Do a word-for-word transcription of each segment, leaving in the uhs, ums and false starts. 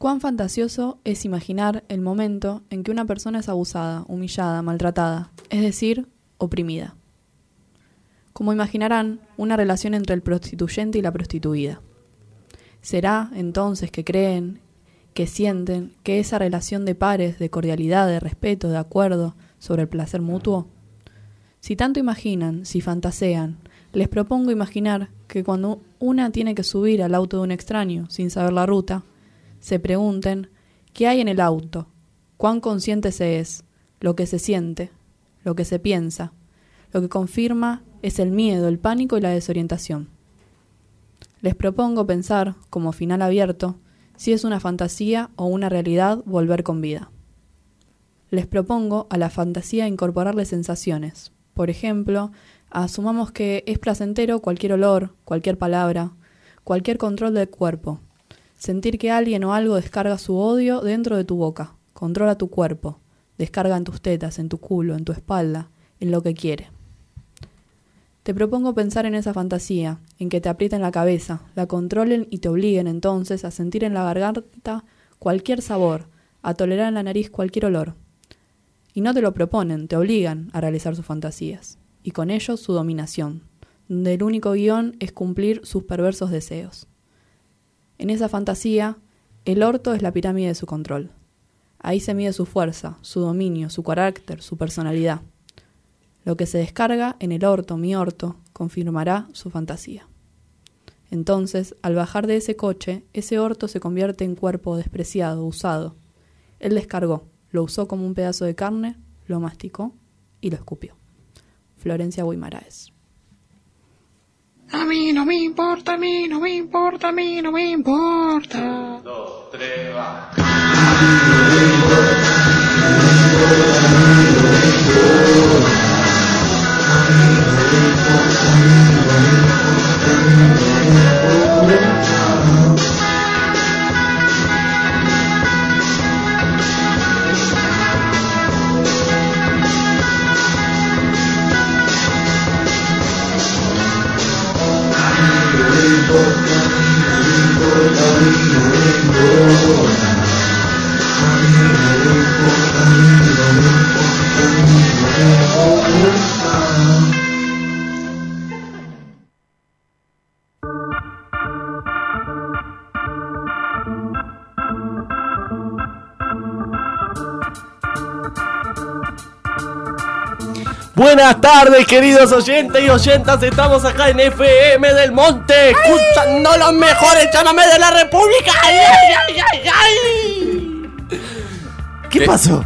Cuán fantasioso es imaginar el momento en que una persona es abusada, humillada, maltratada, es decir, oprimida. Como imaginarán, una relación entre el prostituyente y la prostituida. ¿Será entonces que creen, que sienten, que esa relación de pares, de cordialidad, de respeto, de acuerdo sobre el placer mutuo? Si tanto imaginan, si fantasean, les propongo imaginar que cuando una tiene que subir al auto de un extraño sin saber la ruta, se pregunten qué hay en el auto, cuán consciente se es, lo que se siente, lo que se piensa. Lo que confirma es el miedo, el pánico y la desorientación. Les propongo pensar, como final abierto, si es una fantasía o una realidad volver con vida. Les propongo a la fantasía incorporarle sensaciones. Por ejemplo, asumamos que es placentero cualquier olor, cualquier palabra, cualquier control del cuerpo. Sentir que alguien o algo descarga su odio dentro de tu boca, controla tu cuerpo, descarga en tus tetas, en tu culo, en tu espalda, en lo que quiere. Te propongo pensar en esa fantasía, en que te aprieten la cabeza, la controlen y te obliguen entonces a sentir en la garganta cualquier sabor, a tolerar en la nariz cualquier olor. Y no te lo proponen, te obligan a realizar sus fantasías, y con ello su dominación, donde el único guión es cumplir sus perversos deseos. En esa fantasía, el orto es la pirámide de su control. Ahí se mide su fuerza, su dominio, su carácter, su personalidad. Lo que se descarga en el orto, mi orto, confirmará su fantasía. Entonces, al bajar de ese coche, ese orto se convierte en cuerpo despreciado, usado. Él descargó, lo usó como un pedazo de carne, lo masticó y lo escupió. Florencia Guimaraes. A mí no me importa, a mí no me importa, a mí no me importa. Un, dos, tres, va. Buenas tardes, queridos oyentes y oyentas. Estamos acá en F M del Monte, escuchando los mejores llamames de la República. ¡Ay, ay, ay, ay, ay! ¿Qué, ¿Qué pasó?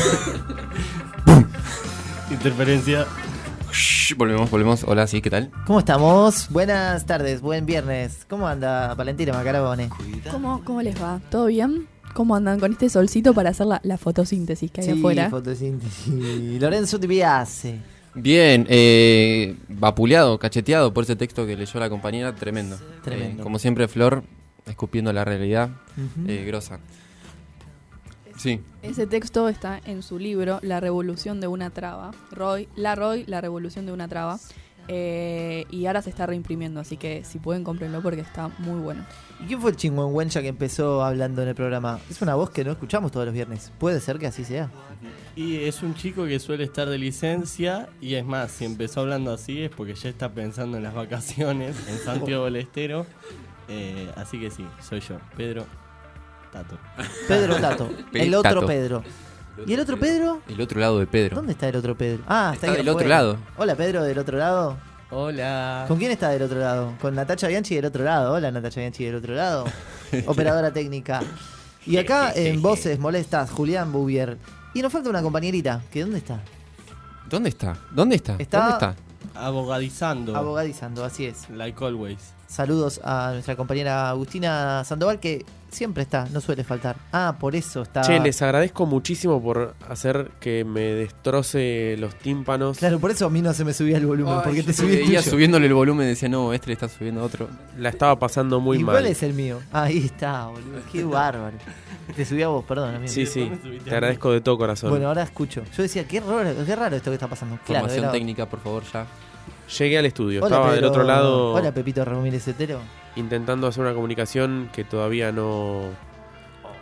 Interferencia. Shh, volvemos, volvemos. Hola, sí, ¿qué tal? ¿Cómo estamos? Buenas tardes, buen viernes. ¿Cómo anda Valentina Macarabone? ¿Cómo, ¿Cómo les va? ¿Todo bien? ¿Cómo andan con este solcito para hacer la, la fotosíntesis que hay sí, afuera? Sí, fotosíntesis. Lorenzo Tibiase. Bien, eh, vapuleado, cacheteado por ese texto que leyó la compañera, tremendo. Tremendo. Eh, como siempre, Flor, escupiendo la realidad, uh-huh. eh, grosa. Sí. Ese texto está en su libro La Revolución de una Traba. Roy, La Roy, La Revolución de una Traba. Eh, y ahora se está reimprimiendo, así que si pueden cómprenlo porque está muy bueno. ¿Y quién fue el chingüengüencha que empezó hablando en el programa? Es una voz que no escuchamos todos los viernes. Puede ser que así sea. Y es un chico que suele estar de licencia. Y es más, si empezó hablando así es porque ya está pensando en las vacaciones en Santiago del Estero. eh, Así que sí, soy yo, Pedro Tato. Pedro Tato, el otro Pedro. ¿Y el otro Pedro? El otro lado de Pedro. ¿Dónde está el otro Pedro? Ah, está, está ahí del afuera. otro lado. Hola Pedro, del otro lado. Hola. ¿Con quién está del otro lado? Con Natacha Bianchi del otro lado. Hola Natacha Bianchi del otro lado. Operadora técnica. Y acá en voces molestas, Julián Bouvier. Y nos falta una compañerita. ¿Que dónde está? ¿Dónde está? ¿Dónde está? Está ¿Dónde está? Abogadizando. Abogadizando, así es. Like always. Saludos a nuestra compañera Agustina Sandoval, que siempre está, no suele faltar. Ah, por eso está. Che, les agradezco muchísimo por hacer que me destroce los tímpanos. Claro, por eso a mí no se me subía el volumen. Ay, porque te yo subí el veía tuyo. subiéndole el volumen y decía, no, este le está subiendo otro. La estaba pasando muy ¿Y mal. cuál es el mío? Ahí está, boludo. Qué bárbaro. Te subí a vos, perdón, amigo. Sí, sí. Te agradezco de todo corazón. Bueno, ahora escucho. Yo decía, qué raro, qué raro esto que está pasando. Formación claro, era... técnica, por favor, ya. Llegué al estudio. Hola, Estaba Pedro... del otro lado. Hola, Pepito Ramírez Etero. Intentando hacer una comunicación que todavía no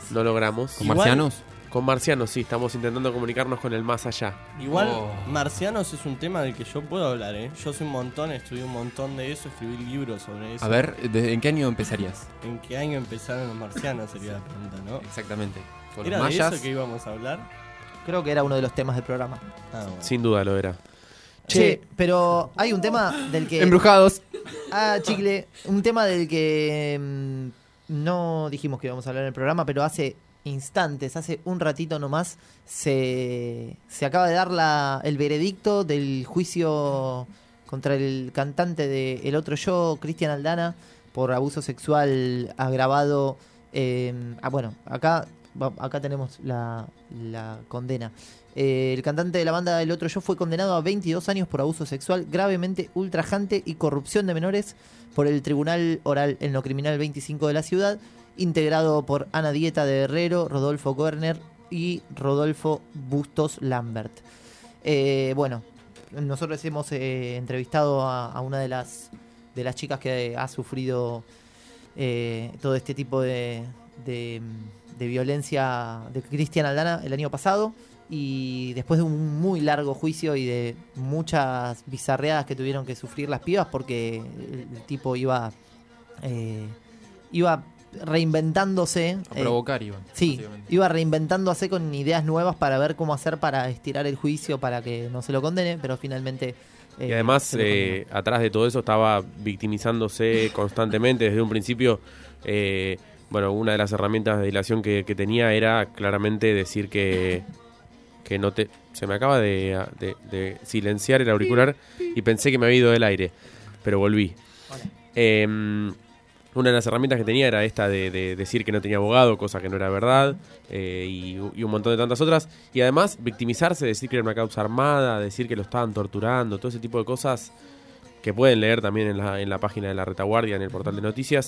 no logramos. ¿Con Igual- marcianos? Con marcianos, sí, estamos intentando comunicarnos con el más allá. Igual, Oh. marcianos es un tema del que yo puedo hablar, ¿eh? Yo sé un montón, estudié un montón de eso, escribí libros sobre eso. A ver, ¿de- ¿en qué año empezarías? ¿En qué año empezaron los marcianos? Sería la pregunta, ¿no? Exactamente. ¿Con ¿Era los de mayas? eso que íbamos a hablar? Creo que era uno de los temas del programa. Ah, bueno. Sin duda lo era. Che, pero hay un tema del que... Embrujados. Ah, chicle. Un tema del que mm, no dijimos que íbamos a hablar en el programa, pero hace instantes, hace un ratito nomás, se, se acaba de dar la, el veredicto del juicio contra el cantante de El Otro Yo, Cristian Aldana, por abuso sexual agravado. Eh, ah, bueno, acá, va- acá tenemos la, la condena. Eh, el cantante de la banda El Otro Yo fue condenado a veintidós años por abuso sexual gravemente ultrajante y corrupción de menores por el Tribunal Oral en lo Criminal veinticinco de la ciudad, integrado por Ana Dieta de Herrero, Rodolfo Werner y Rodolfo Bustos Lambert. Eh, bueno, nosotros hemos eh, entrevistado a, a una de las, de las chicas que ha sufrido eh, todo este tipo de, de, de violencia de Cristian Aldana el año pasado. Y después de un muy largo juicio y de muchas bizarreadas que tuvieron que sufrir las pibas, porque el, el tipo iba eh, iba reinventándose. A eh, provocar, Iván. sí, básicamente. iba reinventándose con ideas nuevas para ver cómo hacer para estirar el juicio para que no se lo condene, pero finalmente... eh, Y además, se lo eh, atrás de todo eso estaba victimizándose constantemente desde un principio. Eh, bueno, una de las herramientas de dilación que, que tenía era claramente decir que, que no te... Se me acaba de, de- de silenciar el auricular y pensé que me había ido del aire, pero volví. Hola. Eh, una de las herramientas que tenía era esta de, de decir que no tenía abogado, cosa que no era verdad, eh, y, y un montón de tantas otras. Y además, victimizarse, decir que era una causa armada, decir que lo estaban torturando, todo ese tipo de cosas que pueden leer también en la, en la página de La Retaguardia, en el portal de noticias.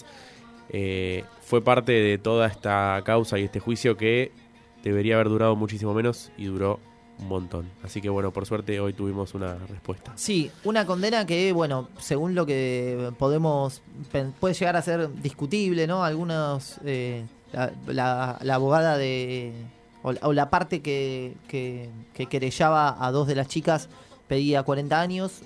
Eh, fue parte de toda esta causa y este juicio que debería haber durado muchísimo menos y duró un montón. Así que bueno, por suerte hoy tuvimos una respuesta. Sí, una condena que, bueno, según lo que podemos, pen- puede llegar a ser discutible, ¿no? Algunos, eh, la, la- la abogada de, o la, o la parte que, que, que querellaba a dos de las chicas pedía cuarenta años,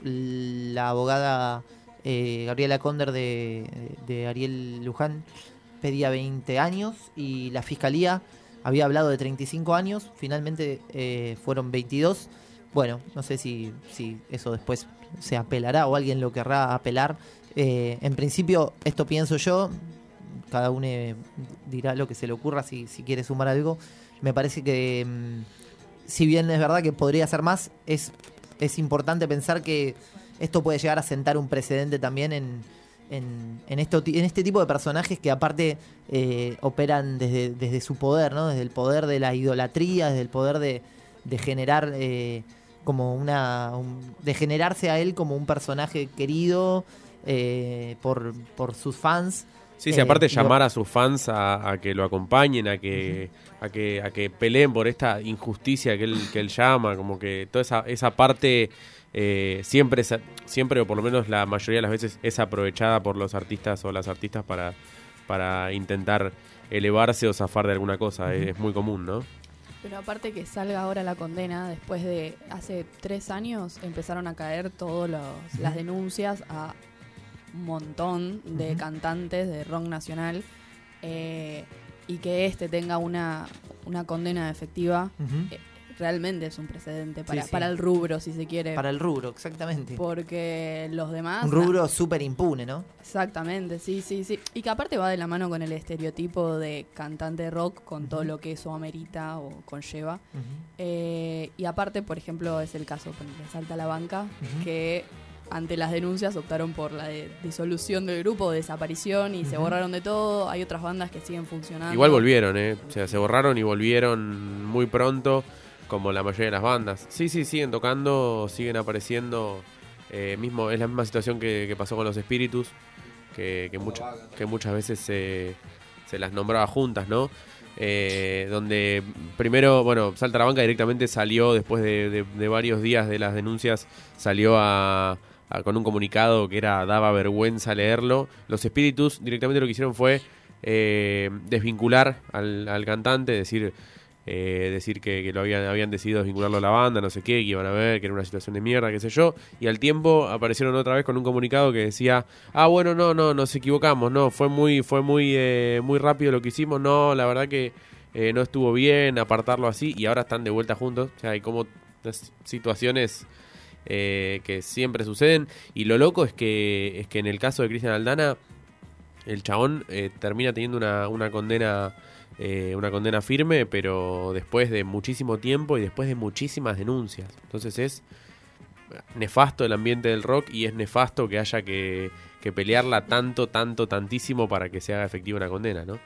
la abogada eh, Gabriela Conder de, de Ariel Luján pedía veinte años y la fiscalía había hablado de treinta y cinco años, finalmente eh, fueron veintidós. Bueno, no sé si, si eso después se apelará o alguien lo querrá apelar. Eh, en principio, esto pienso yo, cada uno eh, dirá lo que se le ocurra si, si quiere sumar algo. Me parece que, mm, si bien es verdad que podría ser más, es, es importante pensar que esto puede llegar a sentar un precedente también en, en, en, esto, en este tipo de personajes que aparte eh, operan desde, desde su poder, ¿no? Desde el poder de la idolatría, desde el poder de, de generar eh, como una un- de generarse a él como un personaje querido eh, por, por sus fans. Sí, sí, Eh, aparte y lo- llamar a sus fans a, a que lo acompañen, a que, a que a que peleen por esta injusticia que él, que él llama, como que toda esa, esa parte eh, siempre, es- siempre, o por lo menos la mayoría de las veces, es aprovechada por los artistas o las artistas para, para intentar elevarse o zafar de alguna cosa. Es, es muy común, ¿no? Pero aparte que salga ahora la condena, después de hace tres años empezaron a caer todas las denuncias a un montón de Ujú. cantantes de rock nacional, eh, y que este tenga una, una condena efectiva, Ujú. eh, realmente es un precedente para, Sí, sí. para el rubro, si se quiere. Para el rubro, exactamente. Porque los demás... Un rubro súper impune, ¿no? Exactamente, sí, sí, sí. Y que aparte va de la mano con el estereotipo de cantante rock, con todo lo que eso amerita o conlleva. Ujú. Eh, y aparte, por ejemplo, es el caso de Salta la Banca, Ujú. que ante las denuncias optaron por la de- disolución del grupo, desaparición, y se borraron de todo. Hay otras bandas que siguen funcionando. Igual volvieron, ¿eh? O sea, se borraron y volvieron muy pronto, como la mayoría de las bandas. Sí, sí, siguen tocando, siguen apareciendo. Eh, mismo, es la misma situación que, que pasó con los Espíritus, que, que, mucha- que muchas veces se, se las nombraba juntas, ¿no? Eh, donde primero, bueno, Salta la Banca directamente salió, después de, de- de varios días de las denuncias, salió a, a- con un comunicado que era daba vergüenza leerlo. Los Espíritus directamente lo que hicieron fue eh, desvincular al, al cantante, decir eh, decir que, que lo habían, habían decidido desvincularlo a la banda, no sé qué, que iban a ver, que era una situación de mierda, qué sé yo, y al tiempo aparecieron otra vez con un comunicado que decía, ah, bueno, no, no, nos equivocamos, no, fue muy, fue muy, eh, muy rápido lo que hicimos, no, la verdad que eh, no estuvo bien apartarlo así, y ahora están de vuelta juntos, o sea, hay como situaciones eh, que siempre suceden, y lo loco es que, es que en el caso de Cristian Aldana, el chabón eh, termina teniendo una, una condena eh, una condena firme, pero después de muchísimo tiempo y después de muchísimas denuncias. Entonces es nefasto el ambiente del rock y es nefasto que haya que, que pelearla tanto, tanto, tantísimo para que se haga efectiva una condena, ¿no?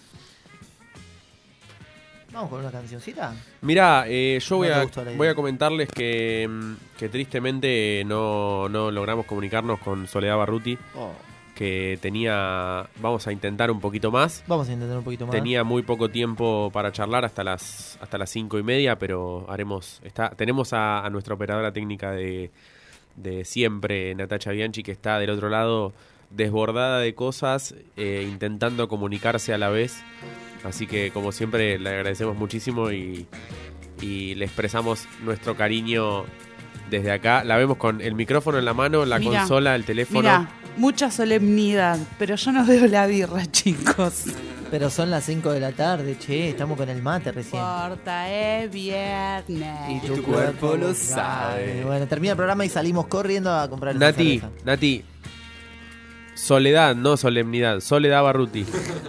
Vamos con una cancioncita. Mirá, eh, yo No voy, me a, gustó la idea. voy a comentarles que, que tristemente no, no logramos comunicarnos con Soledad Barruti, Oh. que tenía, vamos a intentar un poquito más. Vamos a intentar un poquito más. Tenía muy poco tiempo para charlar hasta las hasta las cinco y media, pero haremos. Está, tenemos a, a nuestra operadora técnica de, de siempre, Natacha Bianchi, que está del otro lado desbordada de cosas, eh, intentando comunicarse a la vez. Así que, como siempre, le agradecemos muchísimo y, y le expresamos nuestro cariño desde acá. La vemos con el micrófono en la mano, la Mirá, consola, el teléfono. Mira, mucha solemnidad, pero yo no veo la birra, chicos. Pero son las cinco de la tarde, che, estamos con el mate recién. Corta, es viernes. Y tu cuerpo lo sabe. Bueno, termina el programa y salimos corriendo a comprar una Nati, cerveza. Nati, Soledad, no solemnidad, Soledad Barruti.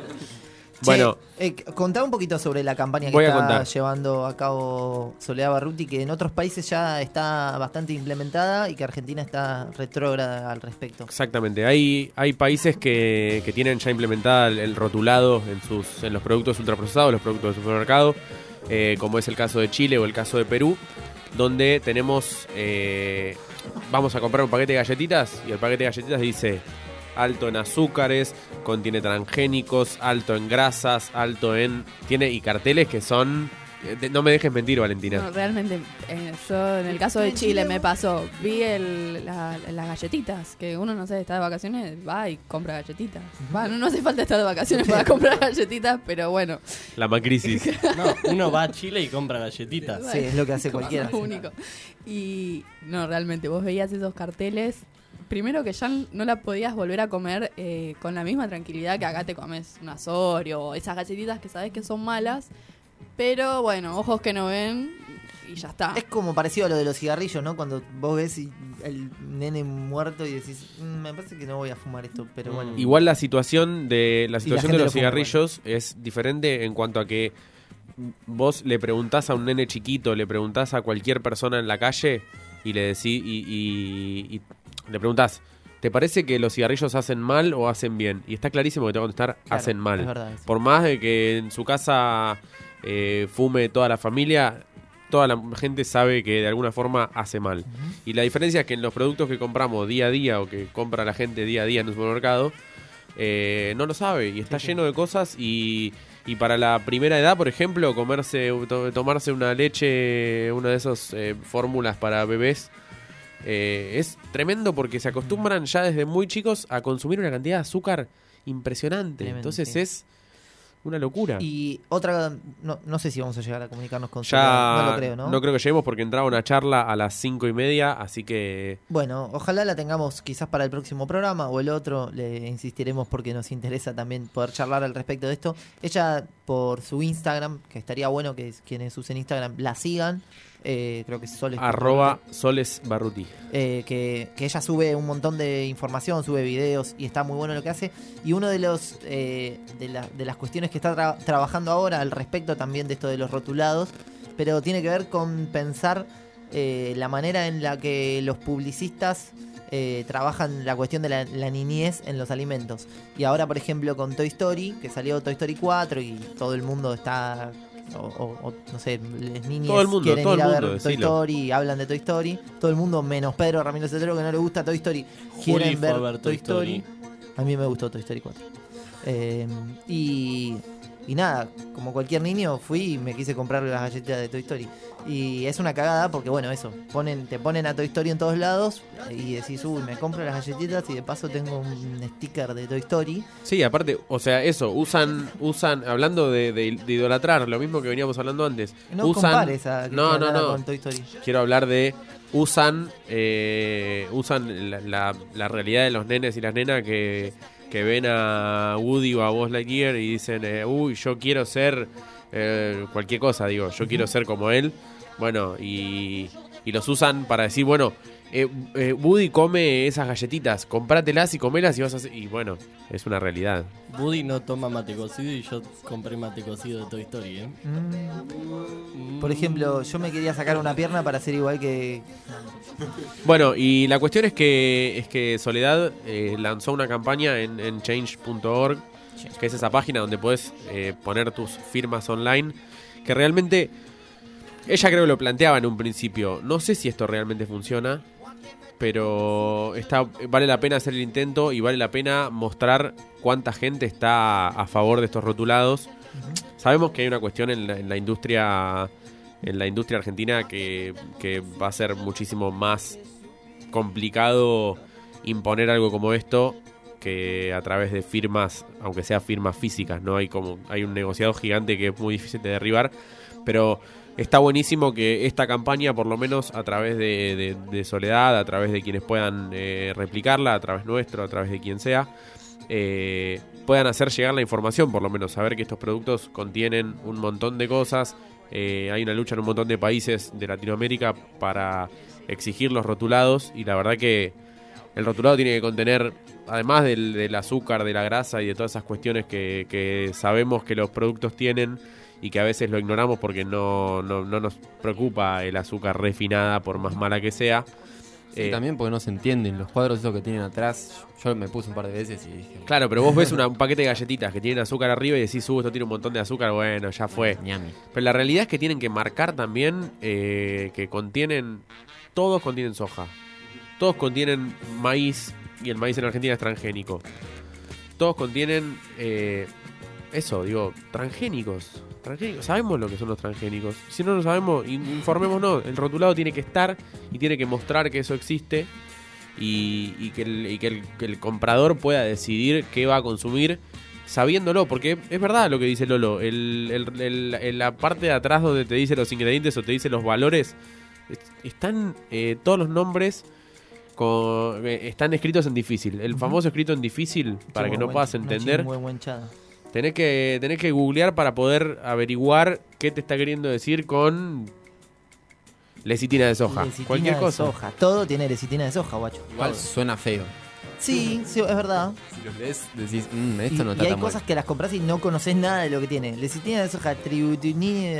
Bueno, Che, eh, contá un poquito sobre la campaña que Voy a está contar. llevando a cabo Soledad Barruti, que en otros países ya está bastante implementada y que Argentina está retrógrada al respecto. exactamente. Hay, hay países que, que tienen ya implementada el, el rotulado en sus en los productos ultraprocesados, los productos de supermercado, eh, como es el caso de Chile o el caso de Perú, donde tenemos, eh, vamos a comprar un paquete de galletitas y el paquete de galletitas dice alto en azúcares, contiene transgénicos, alto en grasas, alto en... Tiene y carteles que son... eh, No me dejes mentir, Valentina. No, realmente, eh, yo en el caso de Chile me pasó, vi el, la- las galletitas, que uno no sé, está de vacaciones, va y compra galletitas. Va, no, no hace falta estar de vacaciones para comprar galletitas, pero bueno. La macrisis. No, uno va a Chile y compra galletitas. Sí, es lo que hace Como cualquiera. lo único. Y no, realmente, vos veías esos carteles. Primero que ya no la podías volver a comer eh, con la misma tranquilidad que acá te comes un Asorio o esas galletitas que sabes que son malas. Pero bueno, ojos que no ven y ya está. Es como parecido a lo de los cigarrillos, ¿no? Cuando vos ves y- el nene muerto y decís, "Mm, me parece que no voy a fumar esto, pero bueno. Igual la situación de la Y situación la gente de lo los fuma cigarrillos es diferente en cuanto a que vos le preguntás a un nene chiquito, le preguntás a cualquier persona en la calle y le decís y, y- y le preguntás, ¿te parece que los cigarrillos hacen mal o hacen bien? Y está clarísimo que te va a contestar, Claro, hacen mal. es verdad eso. Por más de que en su casa eh, fume toda la familia, toda la gente sabe que de alguna forma hace mal. Y la diferencia es que en los productos que compramos día a día o que compra la gente día a día en un supermercado, eh, no lo sabe y está Sí, sí. lleno de cosas y, y para la primera edad, por ejemplo, comerse to- tomarse una leche, una de esas eh, fórmulas para bebés, eh, es tremendo porque se acostumbran ya desde muy chicos a consumir una cantidad de azúcar impresionante. Tremendo, Entonces sí. es una locura. Y otra, no, no sé si vamos a llegar a comunicarnos con Ya Soledad, no lo creo, ¿no? no creo que lleguemos porque entraba una charla a las cinco y media, así que Bueno, ojalá la tengamos quizás para el próximo programa o el otro, le insistiremos porque nos interesa también poder charlar al respecto de esto. Ella por su Instagram, que estaría bueno que quienes usen Instagram la sigan, eh, creo que es Soles. arroba Soles Barruti. eh, que, que ella sube un montón de información, sube videos y está muy bueno lo que hace. Y uno de los eh, de, la- de las cuestiones que está tra- trabajando ahora al respecto también de esto de los rotulados, pero tiene que ver con pensar eh, la manera en la que los publicistas eh, trabajan la cuestión de la, la niñez en los alimentos. Y ahora, por ejemplo, con Toy Story, que salió Toy Story cuatro y todo el mundo está... O, o- o, no sé, las niñas Todo el mundo, quieren todo ir el a mundo, ver Toy decilo. Story y hablan de Toy Story. Todo el mundo, menos Pedro Ramírez Cetero, que no le gusta Toy Story, quieren Juli fue ver, a ver Toy Story. A mí me gustó Toy Story cuatro. Eh, y y nada, como cualquier niño fui y me quise comprar las galletitas de Toy Story. Y es una cagada porque, bueno, eso, ponen, te ponen a Toy Story en todos lados y decís, uy, me compro las galletitas y de paso tengo un sticker de Toy Story. Sí, aparte, o sea, eso, usan, usan hablando de, de, de idolatrar, lo mismo que veníamos hablando antes. No usan, compares a no, no, no. con Toy Story. Quiero hablar de usan eh, usan la, la, la realidad de los nenes y las nenas que, que ven a Woody o a Buzz Lightyear y dicen, eh, uy, yo quiero ser eh, cualquier cosa, digo, yo uh-huh. quiero ser como él. Bueno, y, y los usan para decir, bueno, eh, eh, Woody come esas galletitas, comprátelas y comelas y vas a hacer... Y bueno, es una realidad. Woody no toma mate cocido y yo compré mate cocido de Toy Story, ¿eh? Mm. Por ejemplo, yo me quería sacar una pierna para ser igual que... Bueno, y la cuestión es que es que Soledad eh, lanzó una campaña en, en change punto org, que es esa página donde puedes eh, poner tus firmas online, que realmente... Ella creo que lo planteaba en un principio. No sé si esto realmente funciona, pero está, vale la pena hacer el intento y vale la pena mostrar cuánta gente está a favor de estos rotulados. Uh-huh. Sabemos que hay una cuestión en la, en la industria en la industria argentina que, que va a ser muchísimo más complicado imponer algo como esto que a través de firmas, aunque sea firmas físicas, ¿no? Hay como hay un negociado gigante que es muy difícil de derribar, pero está buenísimo que esta campaña, por lo menos a través de, de, de Soledad, a través de quienes puedan eh, replicarla, a través nuestro, a través de quien sea, eh, puedan hacer llegar la información, por lo menos saber que estos productos contienen un montón de cosas. Eh, hay una lucha en un montón de países de Latinoamérica para exigir los rotulados, y la verdad que el rotulado tiene que contener, además del, del azúcar, de la grasa y de todas esas cuestiones que, que sabemos que los productos tienen y que a veces lo ignoramos porque no, no, no nos preocupa el azúcar refinada, por más mala que sea. Sí, eh, también porque no se entienden los cuadros esos que tienen atrás. Yo me puse un par de veces y dije... Claro, pero vos ves una, un paquete de galletitas que tienen azúcar arriba y decís, uh, esto tiene un montón de azúcar, bueno, ya fue. Ñami. Pero la realidad es que tienen que marcar también eh, que contienen, todos contienen soja, todos contienen maíz, y el maíz en Argentina es transgénico. Todos contienen... Eh, Eso, digo, transgénicos. transgénicos. Sabemos lo que son los transgénicos. Si no lo sabemos, informémonos. El rotulado tiene que estar y tiene que mostrar que eso existe y, y, que, el, y que, el, que el comprador pueda decidir qué va a consumir sabiéndolo. Porque es verdad lo que dice Lolo. El, el, el, el, la parte de atrás donde te dice los ingredientes o te dice los valores, están eh, todos los nombres... Con, eh, están escritos en difícil. El famoso escrito en difícil, para que no puedas entender. Tenés que, tenés que googlear para poder averiguar qué te está queriendo decir con lecitina de soja. Lecitina Cualquier de cosa. Soja. Todo tiene lecitina de soja, guacho. Igual suena feo. Sí, sí, es verdad. Si los lees, decís, mmm, esto y, no está y hay tan cosas bueno. que las compras y no conoces nada de lo que tiene. Lecitina de soja, tributinina,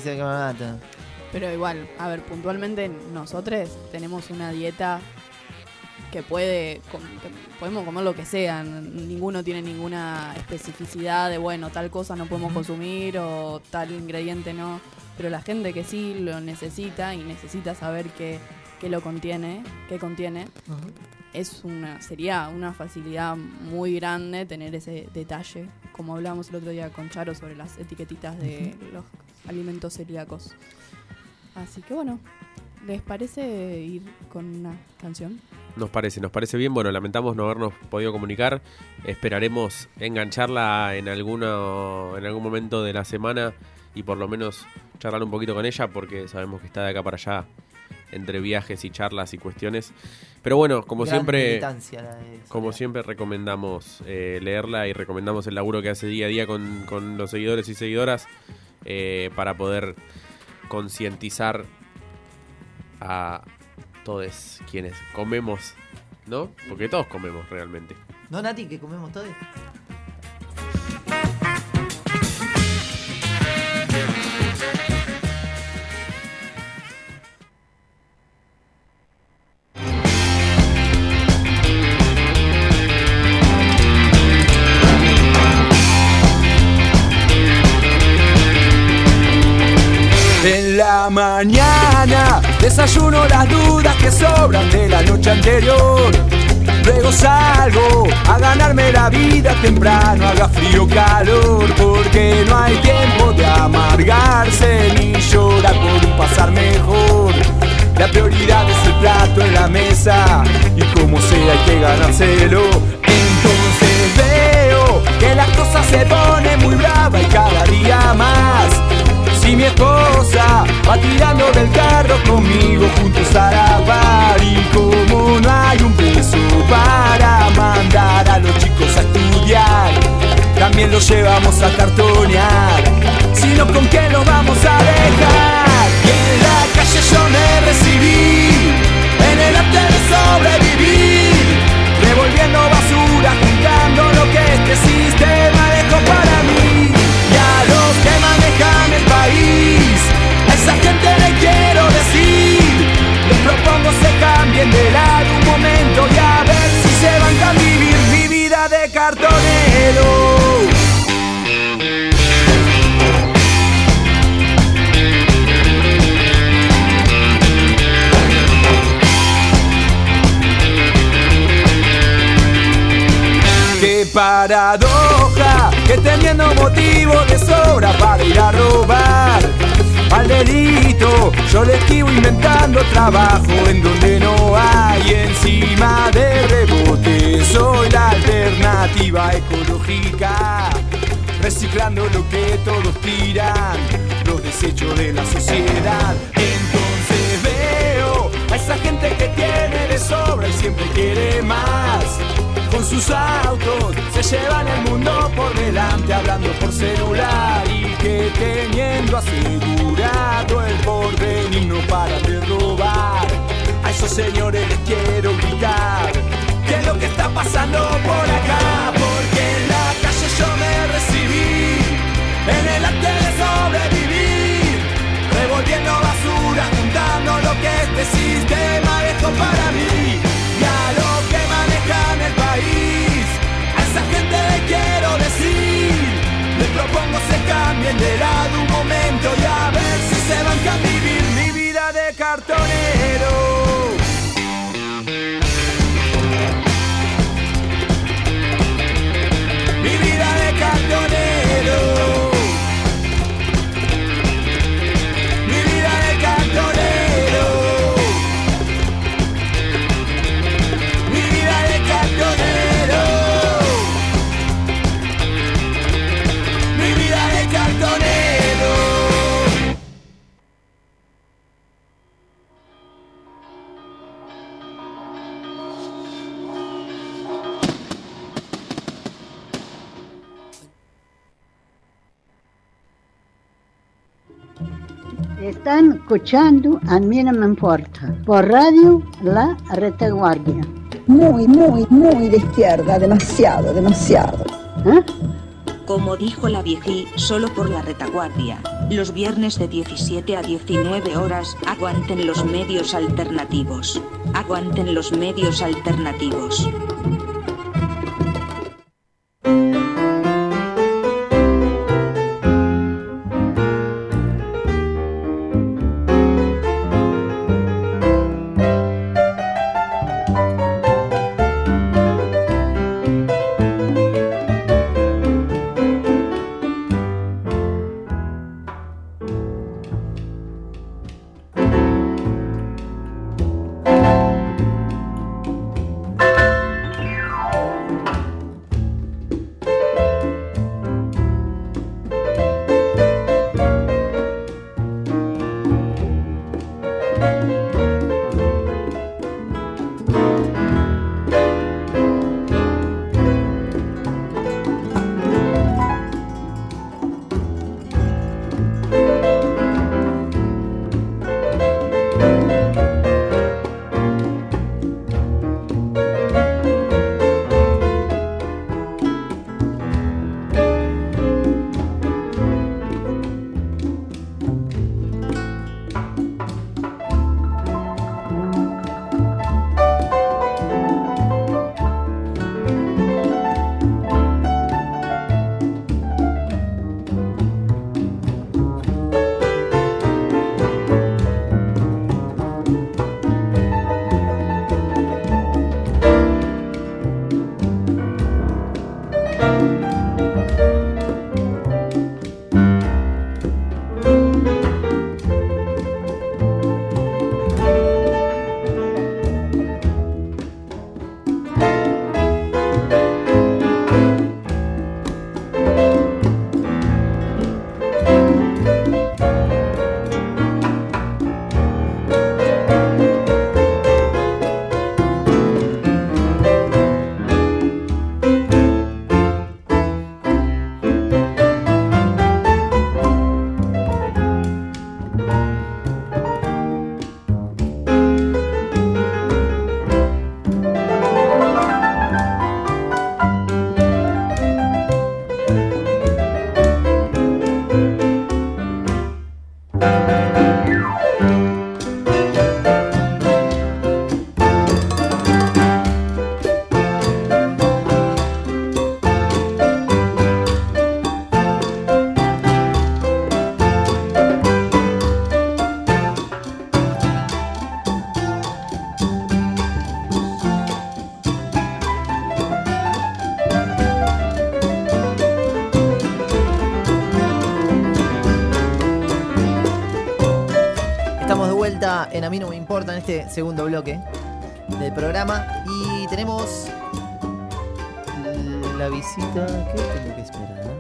Pero igual, a ver, puntualmente nosotros tenemos una dieta que puede com- que podemos comer lo que sea, ninguno tiene ninguna especificidad de bueno, tal cosa no podemos consumir o tal ingrediente no, pero la gente que sí lo necesita y necesita saber qué, qué lo contiene, qué contiene, uh-huh. es una sería una facilidad muy grande tener ese detalle, como hablábamos el otro día con Charo sobre las etiquetitas de uh-huh. los alimentos celíacos. Así que bueno, ¿les parece ir con una canción? Nos parece, nos parece bien. Bueno, lamentamos no habernos podido comunicar. Esperaremos engancharla en alguno, en algún momento de la semana y por lo menos charlar un poquito con ella, porque sabemos que está de acá para allá entre viajes y charlas y cuestiones. Pero bueno, como Gran siempre, la de como siempre recomendamos eh, leerla y recomendamos el laburo que hace día a día con, con los seguidores y seguidoras eh, para poder concientizar a todos quienes comemos, ¿no? Porque todos comemos realmente. ¿No, Nati, que comemos todos? En la mañana desayuno las dudas que sobran de la noche anterior. Luego salgo a ganarme la vida temprano, haga frío o calor, porque no hay tiempo de amargarse ni llorar por un pasar mejor. La prioridad es el plato en la mesa y como sea hay que ganárselo. Entonces veo que las cosas se ponen muy bravas y cada día más. Si mi esposa va tirando del carro conmigo juntos a la par, y como no hay un peso para mandar a los chicos a estudiar, también los llevamos a cartonear. Si no, ¿con qué nos vamos a dejar? Y en la calle yo me recibí en el arte de sobrevivir, revolviendo basura, juntando lo que este sistema dejó para mí. Y a los que manejan el país, a esa gente le quiero decir, les propongo se cambien de lado un momento y a ver si se van a vivir mi vida de cartonero. Qué paradoja, que teniendo motivo de sobra para ir a robar al delito, yo le esquivo inventando trabajo en donde no hay. Encima de rebote soy la alternativa ecológica, reciclando lo que todos tiran, los desechos de la sociedad. Entonces veo a esa gente que tiene de sobra y siempre quiere más. Con sus autos se llevan el mundo por delante, hablando por celular, y que teniendo asegurado el porvenir no paran de robar. A esos señores les quiero gritar qué es lo que está pasando por acá, porque en la calle yo me recibí en el arte de sobrevivir, revolviendo basura, juntando lo que este sistema dejó para mí. Y a los que manejan el país, a esa gente le quiero decir, les propongo se cambien de lado un momento y a ver si se van a vivir mi vida de cartonero. Mi vida de cartonero. Mi vida de cartonero. Mi vida de cartonero. Mi vida de cartonero. Están escuchando A mí no me importa, por radio La Retaguardia. Muy, muy, muy de izquierda, demasiado, demasiado. ¿Eh? Como dijo la viejí, solo por La Retaguardia. Los viernes de diecisiete a diecinueve horas, aguanten los medios alternativos. Aguanten los medios alternativos. Estamos de vuelta en A mí no me importa en este segundo bloque del programa y tenemos la visita. ¿Qué tengo que esperar?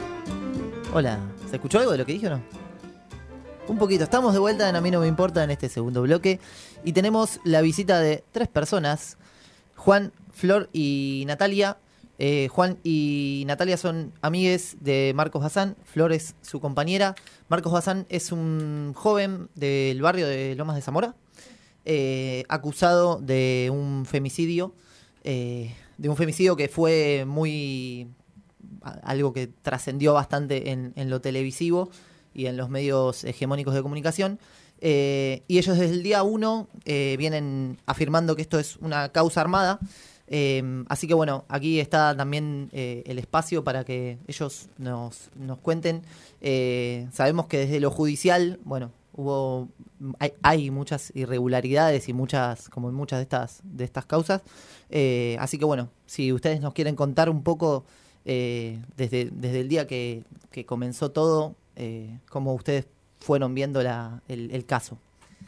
Hola, ¿se escuchó algo de lo que dije o no? Un poquito, estamos de vuelta en A mí no me importa en este segundo bloque y tenemos la visita de tres personas, Juan, Flor y Natalia. Eh, Juan y Natalia son amigues de Marcos Bazán, Flor es su compañera. Marcos Bazán es un joven del barrio de Lomas de Zamora, eh, acusado de un femicidio, eh, de un femicidio que fue muy... algo que trascendió bastante en, en lo televisivo y en los medios hegemónicos de comunicación. Eh, y ellos desde el día uno eh, vienen afirmando que esto es una causa armada. Eh, así que bueno, aquí está también eh, el espacio para que ellos nos, nos cuenten. Eh, sabemos que desde lo judicial, bueno, hubo hay, hay muchas irregularidades y muchas, como en muchas de estas, de estas causas. Eh, así que bueno, si ustedes nos quieren contar un poco eh, desde, desde el día que, que comenzó todo, eh, cómo ustedes fueron viendo la, el, el caso.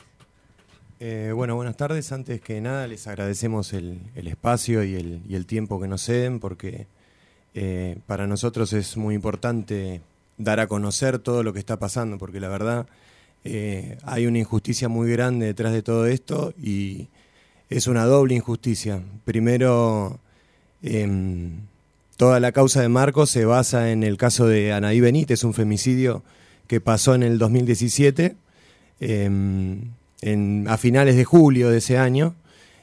Eh, bueno, buenas tardes. Antes que nada les agradecemos el, el espacio y el, y el tiempo que nos ceden porque eh, para nosotros es muy importante dar a conocer todo lo que está pasando porque la verdad eh, hay una injusticia muy grande detrás de todo esto y es una doble injusticia. Primero, eh, toda la causa de Marcos se basa en el caso de Anaí Benítez, un femicidio que pasó en el dos mil diecisiete. Eh, En, a finales de julio de ese año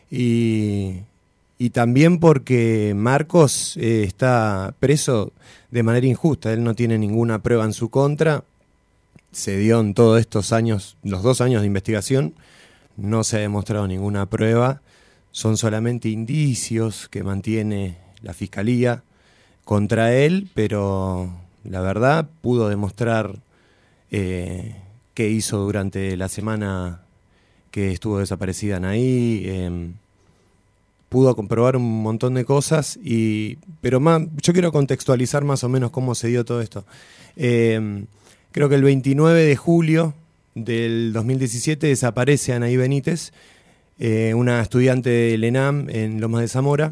y, y también porque Marcos eh, está preso de manera injusta, él no tiene ninguna prueba en su contra, se dio en todos estos años, los dos años de investigación, no se ha demostrado ninguna prueba, son solamente indicios que mantiene la Fiscalía contra él, pero la verdad pudo demostrar eh, qué hizo durante la semana que estuvo desaparecida Anaí, eh, pudo comprobar un montón de cosas, y pero más, yo quiero contextualizar más o menos cómo se dio todo esto. Eh, creo que el veintinueve de julio del dos mil diecisiete desaparece Anaí Benítez, eh, una estudiante del ENAM en Lomas de Zamora,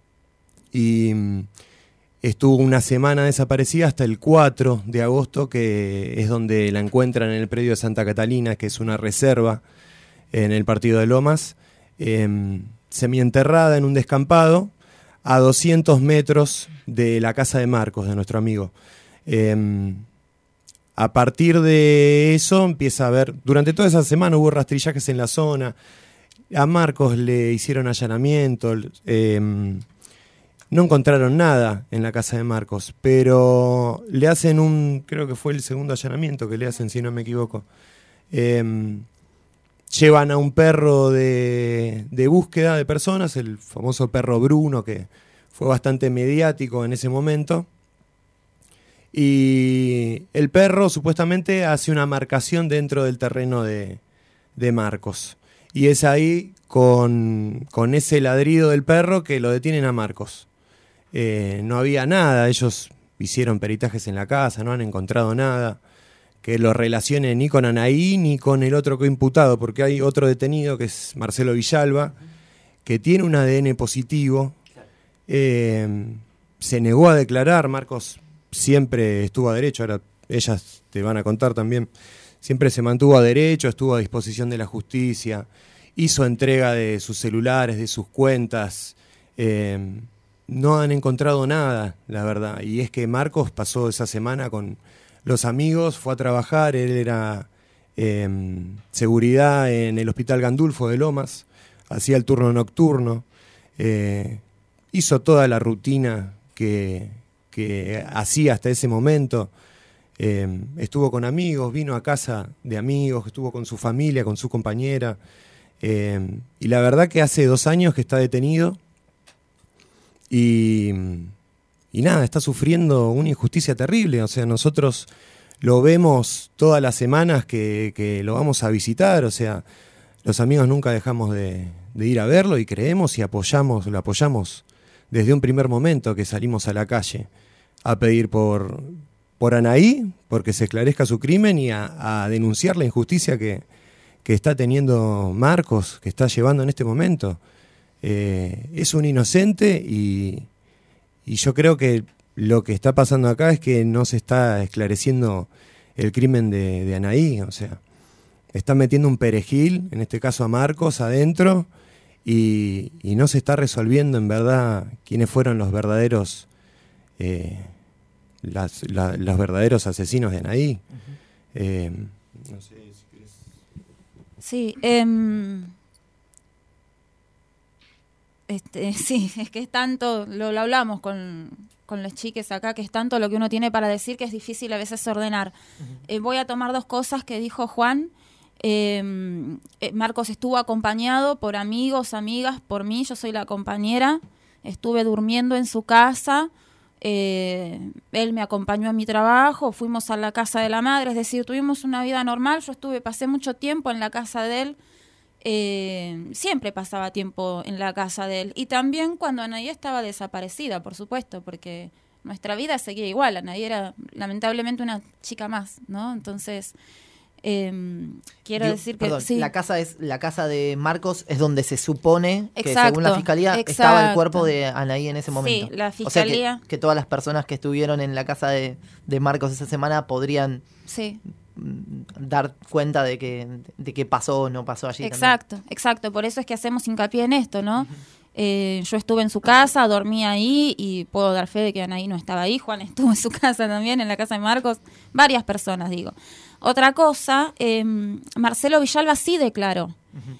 y estuvo una semana desaparecida hasta el cuatro de agosto, que es donde la encuentran en el predio de Santa Catalina, que es una reserva en el partido de Lomas, eh, semienterrada en un descampado a doscientos metros de la casa de Marcos, de nuestro amigo. Eh, a partir de eso empieza a haber, durante toda esa semana hubo rastrillajes en la zona, a Marcos le hicieron allanamiento, eh, no encontraron nada en la casa de Marcos, pero le hacen un, creo que fue el segundo allanamiento que le hacen, si no me equivoco. Eh, Llevan a un perro de, de búsqueda de personas, el famoso perro Bruno, que fue bastante mediático en ese momento. Y el perro supuestamente hace una marcación dentro del terreno de, de Marcos. Y es ahí, con, con ese ladrido del perro, que lo detienen a Marcos. Eh, no había nada, ellos hicieron peritajes en la casa, no han encontrado nada que lo relacione ni con Anaí ni con el otro coimputado, porque hay otro detenido que es Marcelo Villalba, que tiene un A D N positivo, eh, se negó a declarar. Marcos siempre estuvo a derecho, ahora ellas te van a contar también, siempre se mantuvo a derecho, estuvo a disposición de la justicia, hizo entrega de sus celulares, de sus cuentas, eh, no han encontrado nada, la verdad, y es que Marcos pasó esa semana con los amigos, fue a trabajar, él era eh, seguridad en el Hospital Gandulfo de Lomas, hacía el turno nocturno, eh, hizo toda la rutina que, que hacía hasta ese momento, eh, estuvo con amigos, vino a casa de amigos, estuvo con su familia, con su compañera, eh, y la verdad que hace dos años que está detenido y... Y nada, está sufriendo una injusticia terrible. O sea, nosotros lo vemos todas las semanas que, que lo vamos a visitar. O sea, los amigos nunca dejamos de, de ir a verlo y creemos y apoyamos, lo apoyamos desde un primer momento que salimos a la calle a pedir por, por Anaí, porque se esclarezca su crimen y a, a denunciar la injusticia que, que está teniendo Marcos, que está llevando en este momento. Eh, es un inocente y, y yo creo que lo que está pasando acá es que no se está esclareciendo el crimen de, de Anaí, o sea, están metiendo un perejil, en este caso a Marcos, adentro, y, y no se está resolviendo en verdad quiénes fueron los verdaderos eh, las, la, los verdaderos asesinos de Anaí. Uh-huh. eh, no sé si querés... Sí, eh, este, sí, es que es tanto, lo, lo hablamos con, con los chiques acá, que es tanto lo que uno tiene para decir que es difícil a veces ordenar. Uh-huh. Eh, voy a tomar dos cosas que dijo Juan. Eh, eh, Marcos estuvo acompañado por amigos, amigas, por mí, yo soy la compañera, estuve durmiendo en su casa, eh, él me acompañó a mi trabajo, fuimos a la casa de la madre, es decir, tuvimos una vida normal, yo estuve, pasé mucho tiempo en la casa de él, eh, siempre pasaba tiempo en la casa de él, y también cuando Anaí estaba desaparecida, por supuesto, porque nuestra vida seguía igual, Anaí era lamentablemente una chica más, ¿no? Entonces... Eh, quiero Digo, decir que perdón, sí. la casa es la casa de Marcos es donde se supone que exacto, según la fiscalía exacto. estaba el cuerpo de Anaí en ese momento. Sí, la fiscalía. O sea que, que todas las personas que estuvieron en la casa de, de Marcos esa semana podrían sí. dar cuenta de que de qué pasó o no pasó allí. Exacto, también. exacto. Por eso es que hacemos hincapié en esto, ¿no? Uh-huh. Eh, yo estuve en su casa, dormí ahí y puedo dar fe de que Anaí no estaba ahí. Juan estuvo en su casa también, en la casa de Marcos. Varias personas, digo. Otra cosa, eh, Marcelo Villalba sí declaró. Uh-huh.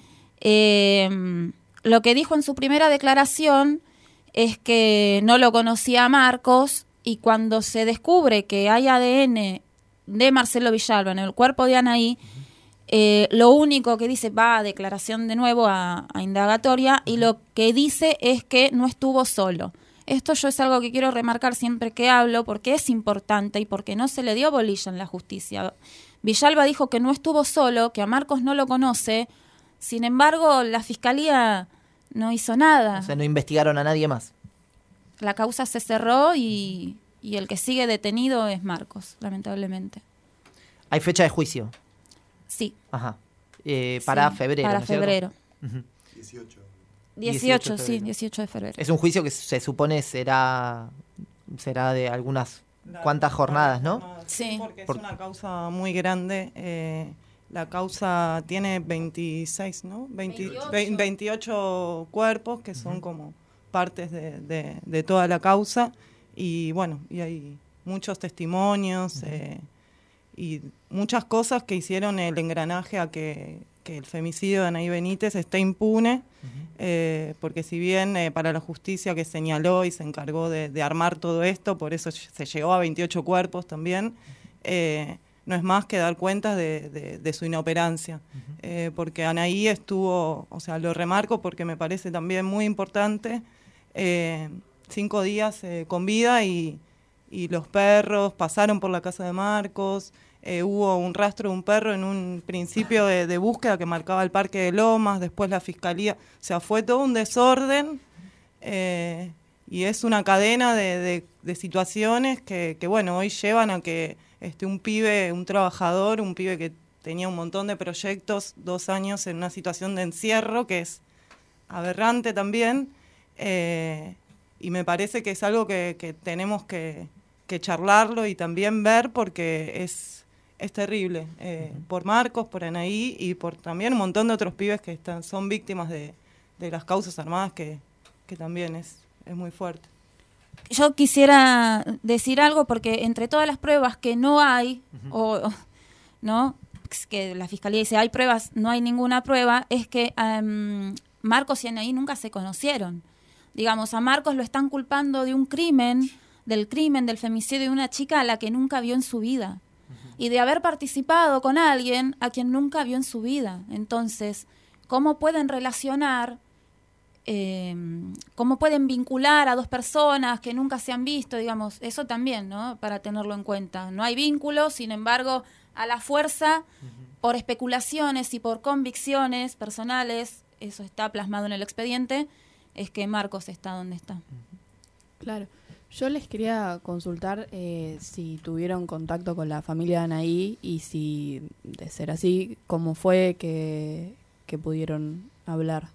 Eh, lo que dijo en su primera declaración es que no lo conocía a Marcos y cuando se descubre que hay A D N de Marcelo Villalba en el cuerpo de Anaí, uh-huh. eh, lo único que dice, va a declaración de nuevo a, a indagatoria, uh-huh. y lo que dice es que no estuvo solo. Esto yo es algo que quiero remarcar siempre que hablo porque es importante y porque no se le dio bolilla en la justicia. Villalba dijo que no estuvo solo, que a Marcos no lo conoce, sin embargo la fiscalía no hizo nada. O sea, no investigaron a nadie más. La causa se cerró y, y el que sigue detenido es Marcos, lamentablemente. ¿Hay fecha de juicio? Sí. Ajá. Eh, para sí, febrero, Para ¿no es febrero. Uh-huh. dieciocho. dieciocho, sí, dieciocho de febrero. Es un juicio que se supone será será de algunas cuantas jornadas, ¿no? Sí, porque es una causa muy grande. Eh, la causa tiene veintiséis, ¿no? veinte, veintiocho. veintiocho cuerpos que son uh-huh. como partes de, de, de toda la causa. Y bueno, y hay muchos testimonios uh-huh. eh, y muchas cosas que hicieron el engranaje a que, que el femicidio de Anaí Benítez esté impune. Uh-huh. Eh, porque si bien eh, para la justicia que señaló y se encargó de, de armar todo esto, por eso se llegó a veintiocho cuerpos también, eh, no es más que dar cuenta de, de, de su inoperancia. Uh-huh. eh, porque Anaí estuvo, o sea, lo remarco porque me parece también muy importante, eh, cinco días eh, con vida y, y los perros pasaron por la casa de Marcos. Eh, hubo un rastro de un perro en un principio de, de búsqueda que marcaba el Parque de Lomas, después la fiscalía, o sea, fue todo un desorden eh, y es una cadena de, de, de situaciones que, que, bueno, hoy llevan a que este, un pibe, un trabajador, un pibe que tenía un montón de proyectos, dos años en una situación de encierro, que es aberrante también, eh, y me parece que es algo que, que tenemos que, que charlarlo y también ver porque es... Es terrible, eh, uh-huh. por Marcos, por Anaí y por también un montón de otros pibes que están son víctimas de, de las causas armadas, que, que también es, es muy fuerte. Yo quisiera decir algo porque entre todas las pruebas que no hay, uh-huh. o no, que la fiscalía dice hay pruebas, no hay ninguna prueba, es que um, Marcos y Anaí nunca se conocieron. Digamos, a Marcos lo están culpando de un crimen, del crimen, del femicidio de una chica a la que nunca vio en su vida. Y de haber participado con alguien a quien nunca vio en su vida. Entonces, ¿cómo pueden relacionar, eh, cómo pueden vincular a dos personas que nunca se han visto? Digamos, eso también, ¿no? Para tenerlo en cuenta. No hay vínculo, sin embargo, a la fuerza, uh-huh. por especulaciones y por convicciones personales, eso está plasmado en el expediente, es que Marcos está donde está. Claro. Yo les quería consultar eh, si tuvieron contacto con la familia de Anaí y si, de ser así, cómo fue que, que pudieron hablar.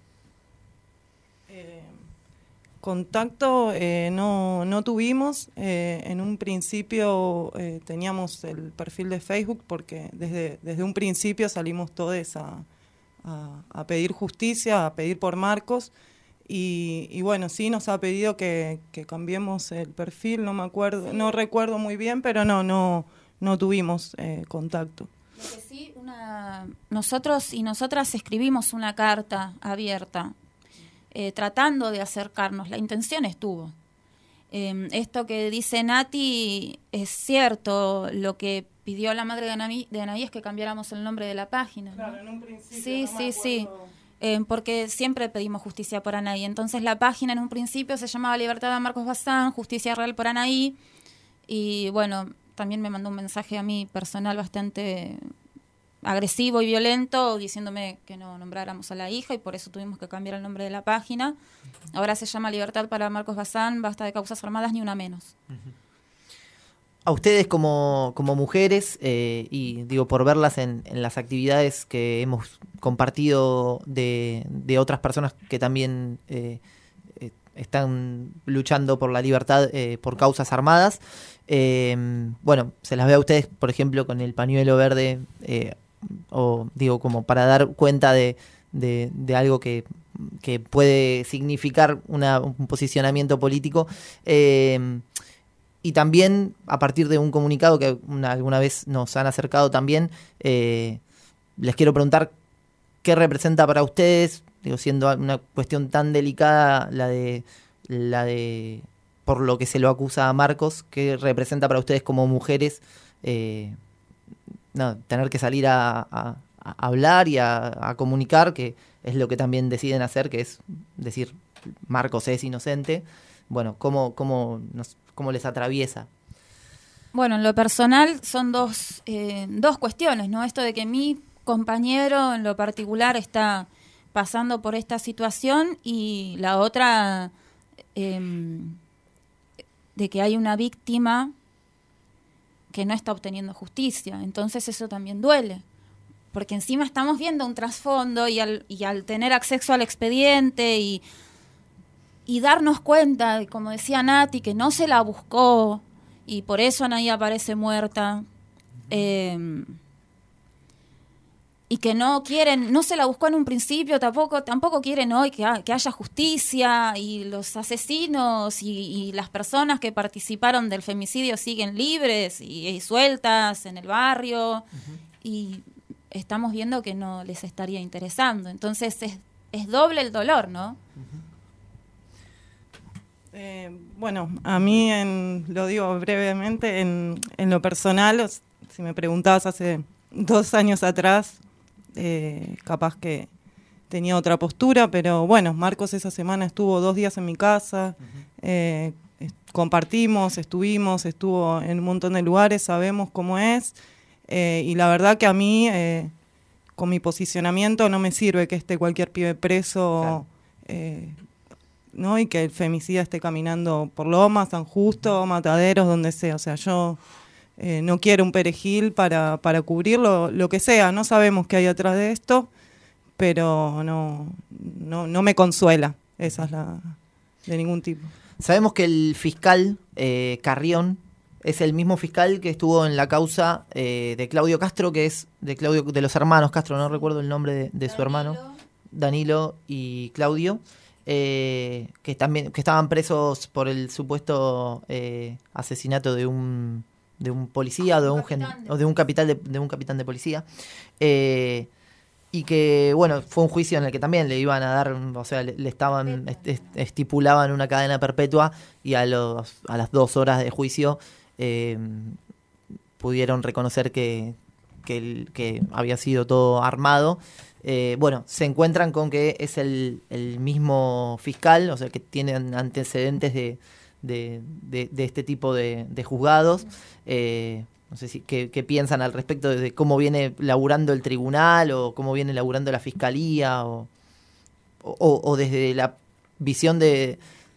Eh, contacto eh, no, no tuvimos. Eh, en un principio eh, teníamos el perfil de Facebook porque desde, desde un principio salimos todos a, a, a pedir justicia, a pedir por Marcos. Y, y bueno, sí nos ha pedido que, que cambiemos el perfil, no me acuerdo, no recuerdo muy bien, pero no, no, no tuvimos eh, contacto. Lo que sí, una, nosotros y nosotras escribimos una carta abierta, eh, tratando de acercarnos. La intención estuvo. Eh, esto que dice Nati es cierto. Lo que pidió la madre de Anaí, de Anaí es que cambiáramos el nombre de la página, ¿no? Claro, en un principio. Sí, no sí, me sí. acuerdo. Eh, porque siempre pedimos justicia por Anaí. Entonces la página en un principio se llamaba Libertad a Marcos Bazán, Justicia Real por Anaí. Y bueno, también me mandó un mensaje a mí personal bastante agresivo y violento diciéndome que no nombráramos a la hija y por eso tuvimos que cambiar el nombre de la página. Ahora se llama Libertad para Marcos Bazán, basta de causas armadas, ni una menos. A ustedes como, como mujeres, eh, y digo por verlas en, en las actividades que hemos compartido de, de otras personas que también eh, eh, están luchando por la libertad eh, por causas armadas, eh, bueno, se las ve a ustedes, por ejemplo, con el pañuelo verde, eh, o digo como para dar cuenta de, de, de algo que, que puede significar una, un posicionamiento político. Eh, Y también, a partir de un comunicado que una, alguna vez nos han acercado también, eh, les quiero preguntar qué representa para ustedes, digo, siendo una cuestión tan delicada la de, la de por lo que se lo acusa a Marcos, qué representa para ustedes como mujeres eh, no, tener que salir a, a, a hablar y a, a comunicar, que es lo que también deciden hacer, que es decir, Marcos es inocente. Bueno, ¿cómo, cómo nos... cómo les atraviesa? Bueno, en lo personal son dos, eh, dos cuestiones, ¿no? Esto de que mi compañero en lo particular está pasando por esta situación y la otra eh, de que hay una víctima que no está obteniendo justicia. Entonces eso también duele, porque encima estamos viendo un trasfondo y al, y al tener acceso al expediente y Y darnos cuenta, como decía Nati, que no se la buscó y por eso Anaí aparece muerta. Eh, y que no quieren, no se la buscó en un principio, tampoco, tampoco quieren hoy que, ha, que haya justicia y los asesinos y, y las personas que participaron del femicidio siguen libres y, y sueltas en el barrio. Uh-huh. Y estamos viendo que no les estaría interesando. Entonces es, es doble el dolor, ¿no? Uh-huh. Eh, bueno, a mí, en, lo digo brevemente, en, en lo personal, si me preguntabas hace dos años atrás, eh, capaz que tenía otra postura, pero bueno, Marcos esa semana estuvo dos días en mi casa, uh-huh. eh, compartimos, estuvimos, estuvo en un montón de lugares, sabemos cómo es, eh, y la verdad que a mí, eh, con mi posicionamiento, no me sirve que esté cualquier pibe preso, claro. eh, ¿no? Y que el femicida esté caminando por Lomas, San Justo, Mataderos, donde sea. O sea, yo eh, no quiero un perejil para, para cubrir lo, lo que sea. No sabemos qué hay atrás de esto, pero no, no, no me consuela. Esa es la de ningún tipo. Sabemos que el fiscal eh, Carrión es el mismo fiscal que estuvo en la causa eh, de Claudio Castro, que es de Claudio de los hermanos Castro, no recuerdo el nombre de, de su hermano, Danilo y Claudio. Eh, que también que estaban presos por el supuesto eh, asesinato de un de un policía o de un, gen, o de un capitán de, de un capitán de policía eh, y que bueno fue un juicio en el que también le iban a dar, o sea, le, le estaban est, estipulaban una cadena perpetua y a los a las dos horas de juicio eh, pudieron reconocer que que, el, que había sido todo armado. Eh, bueno, se encuentran con que es el, el mismo fiscal, o sea, que tienen antecedentes de, de, de, de este tipo de, de juzgados. Eh, no sé si qué, qué piensan al respecto de cómo viene laburando el tribunal o cómo viene laburando la fiscalía o, o, o desde la visión de,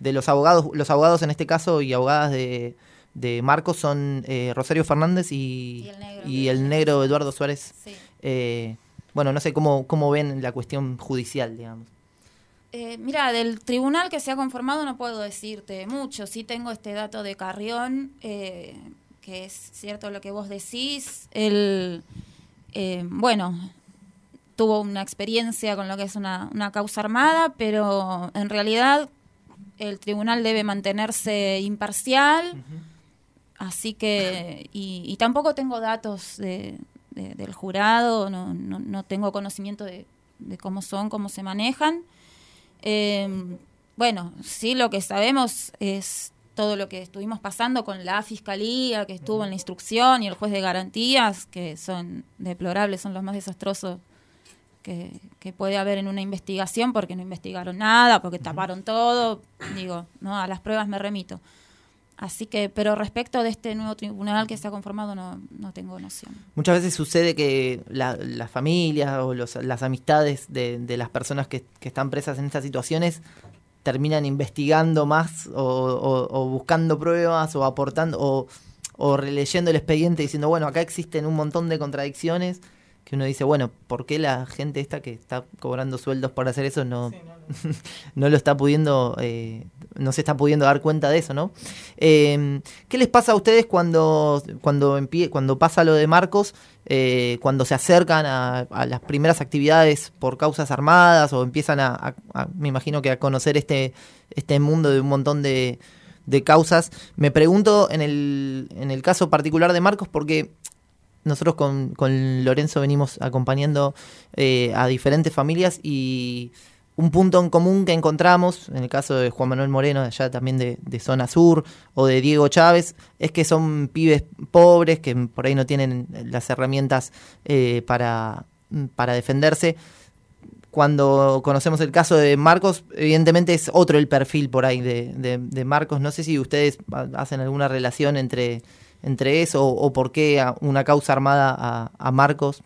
de los abogados, los abogados en este caso y abogadas de, de Marcos son eh, Rosario Fernández y, y, el, negro, y el negro Eduardo Suárez. Sí. Eh, bueno, no sé cómo, cómo ven la cuestión judicial, digamos. Eh, mira, del tribunal que se ha conformado no puedo decirte mucho. Sí tengo este dato de Carrión, eh, que es cierto lo que vos decís. Él, eh, bueno, tuvo una experiencia con lo que es una, una causa armada, pero en realidad el tribunal debe mantenerse imparcial. Uh-huh. Así que, y, y tampoco tengo datos de, de, del jurado, no, no, no tengo conocimiento de, de cómo son, cómo se manejan. Eh, bueno, sí, lo que sabemos es todo lo que estuvimos pasando con la fiscalía que estuvo en la instrucción y el juez de garantías, que son deplorables, son los más desastrosos que, que puede haber en una investigación, porque no investigaron nada, porque taparon todo. Digo, no, a las pruebas me remito. Así que, pero respecto de este nuevo tribunal que se ha conformado, no, no tengo noción. Muchas veces sucede que la, las familias o los, las amistades de, de las personas que, que están presas en estas situaciones terminan investigando más o, o, o buscando pruebas o aportando o, o releyendo el expediente diciendo, bueno, acá existen un montón de contradicciones, que uno dice, bueno, ¿por qué la gente esta que está cobrando sueldos por hacer eso no, sí, no, no. no lo está pudiendo, eh, no se está pudiendo dar cuenta de eso, ¿no? Eh, ¿Qué les pasa a ustedes cuando cuando empie- cuando pasa lo de Marcos, eh, cuando se acercan a, a las primeras actividades por causas armadas o empiezan a, a, a me imagino que a conocer este este mundo de un montón de, de causas? Me pregunto en el en el caso particular de Marcos, porque nosotros con, con Lorenzo venimos acompañando eh, a diferentes familias y un punto en común que encontramos, en el caso de Juan Manuel Moreno, allá también de, de Zona Sur, o de Diego Chávez, es que son pibes pobres que por ahí no tienen las herramientas eh, para, para defenderse. Cuando conocemos el caso de Marcos, evidentemente es otro el perfil por ahí de, de, de Marcos. No sé si ustedes hacen alguna relación entre... entre eso o, o por qué una causa armada a, a Marcos.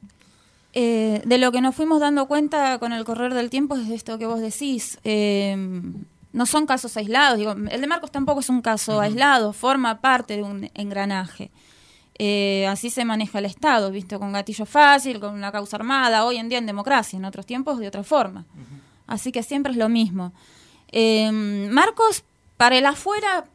Eh, de lo que nos fuimos dando cuenta con el correr del tiempo es de esto que vos decís. Eh, no son casos aislados. Digo, el de Marcos tampoco es un caso uh-huh. aislado, forma parte de un engranaje. Eh, así se maneja el Estado, ¿viste? Con gatillo fácil, con una causa armada, hoy en día en democracia, en otros tiempos de otra forma. Uh-huh. Así que siempre es lo mismo. Eh, Marcos, para el afuera,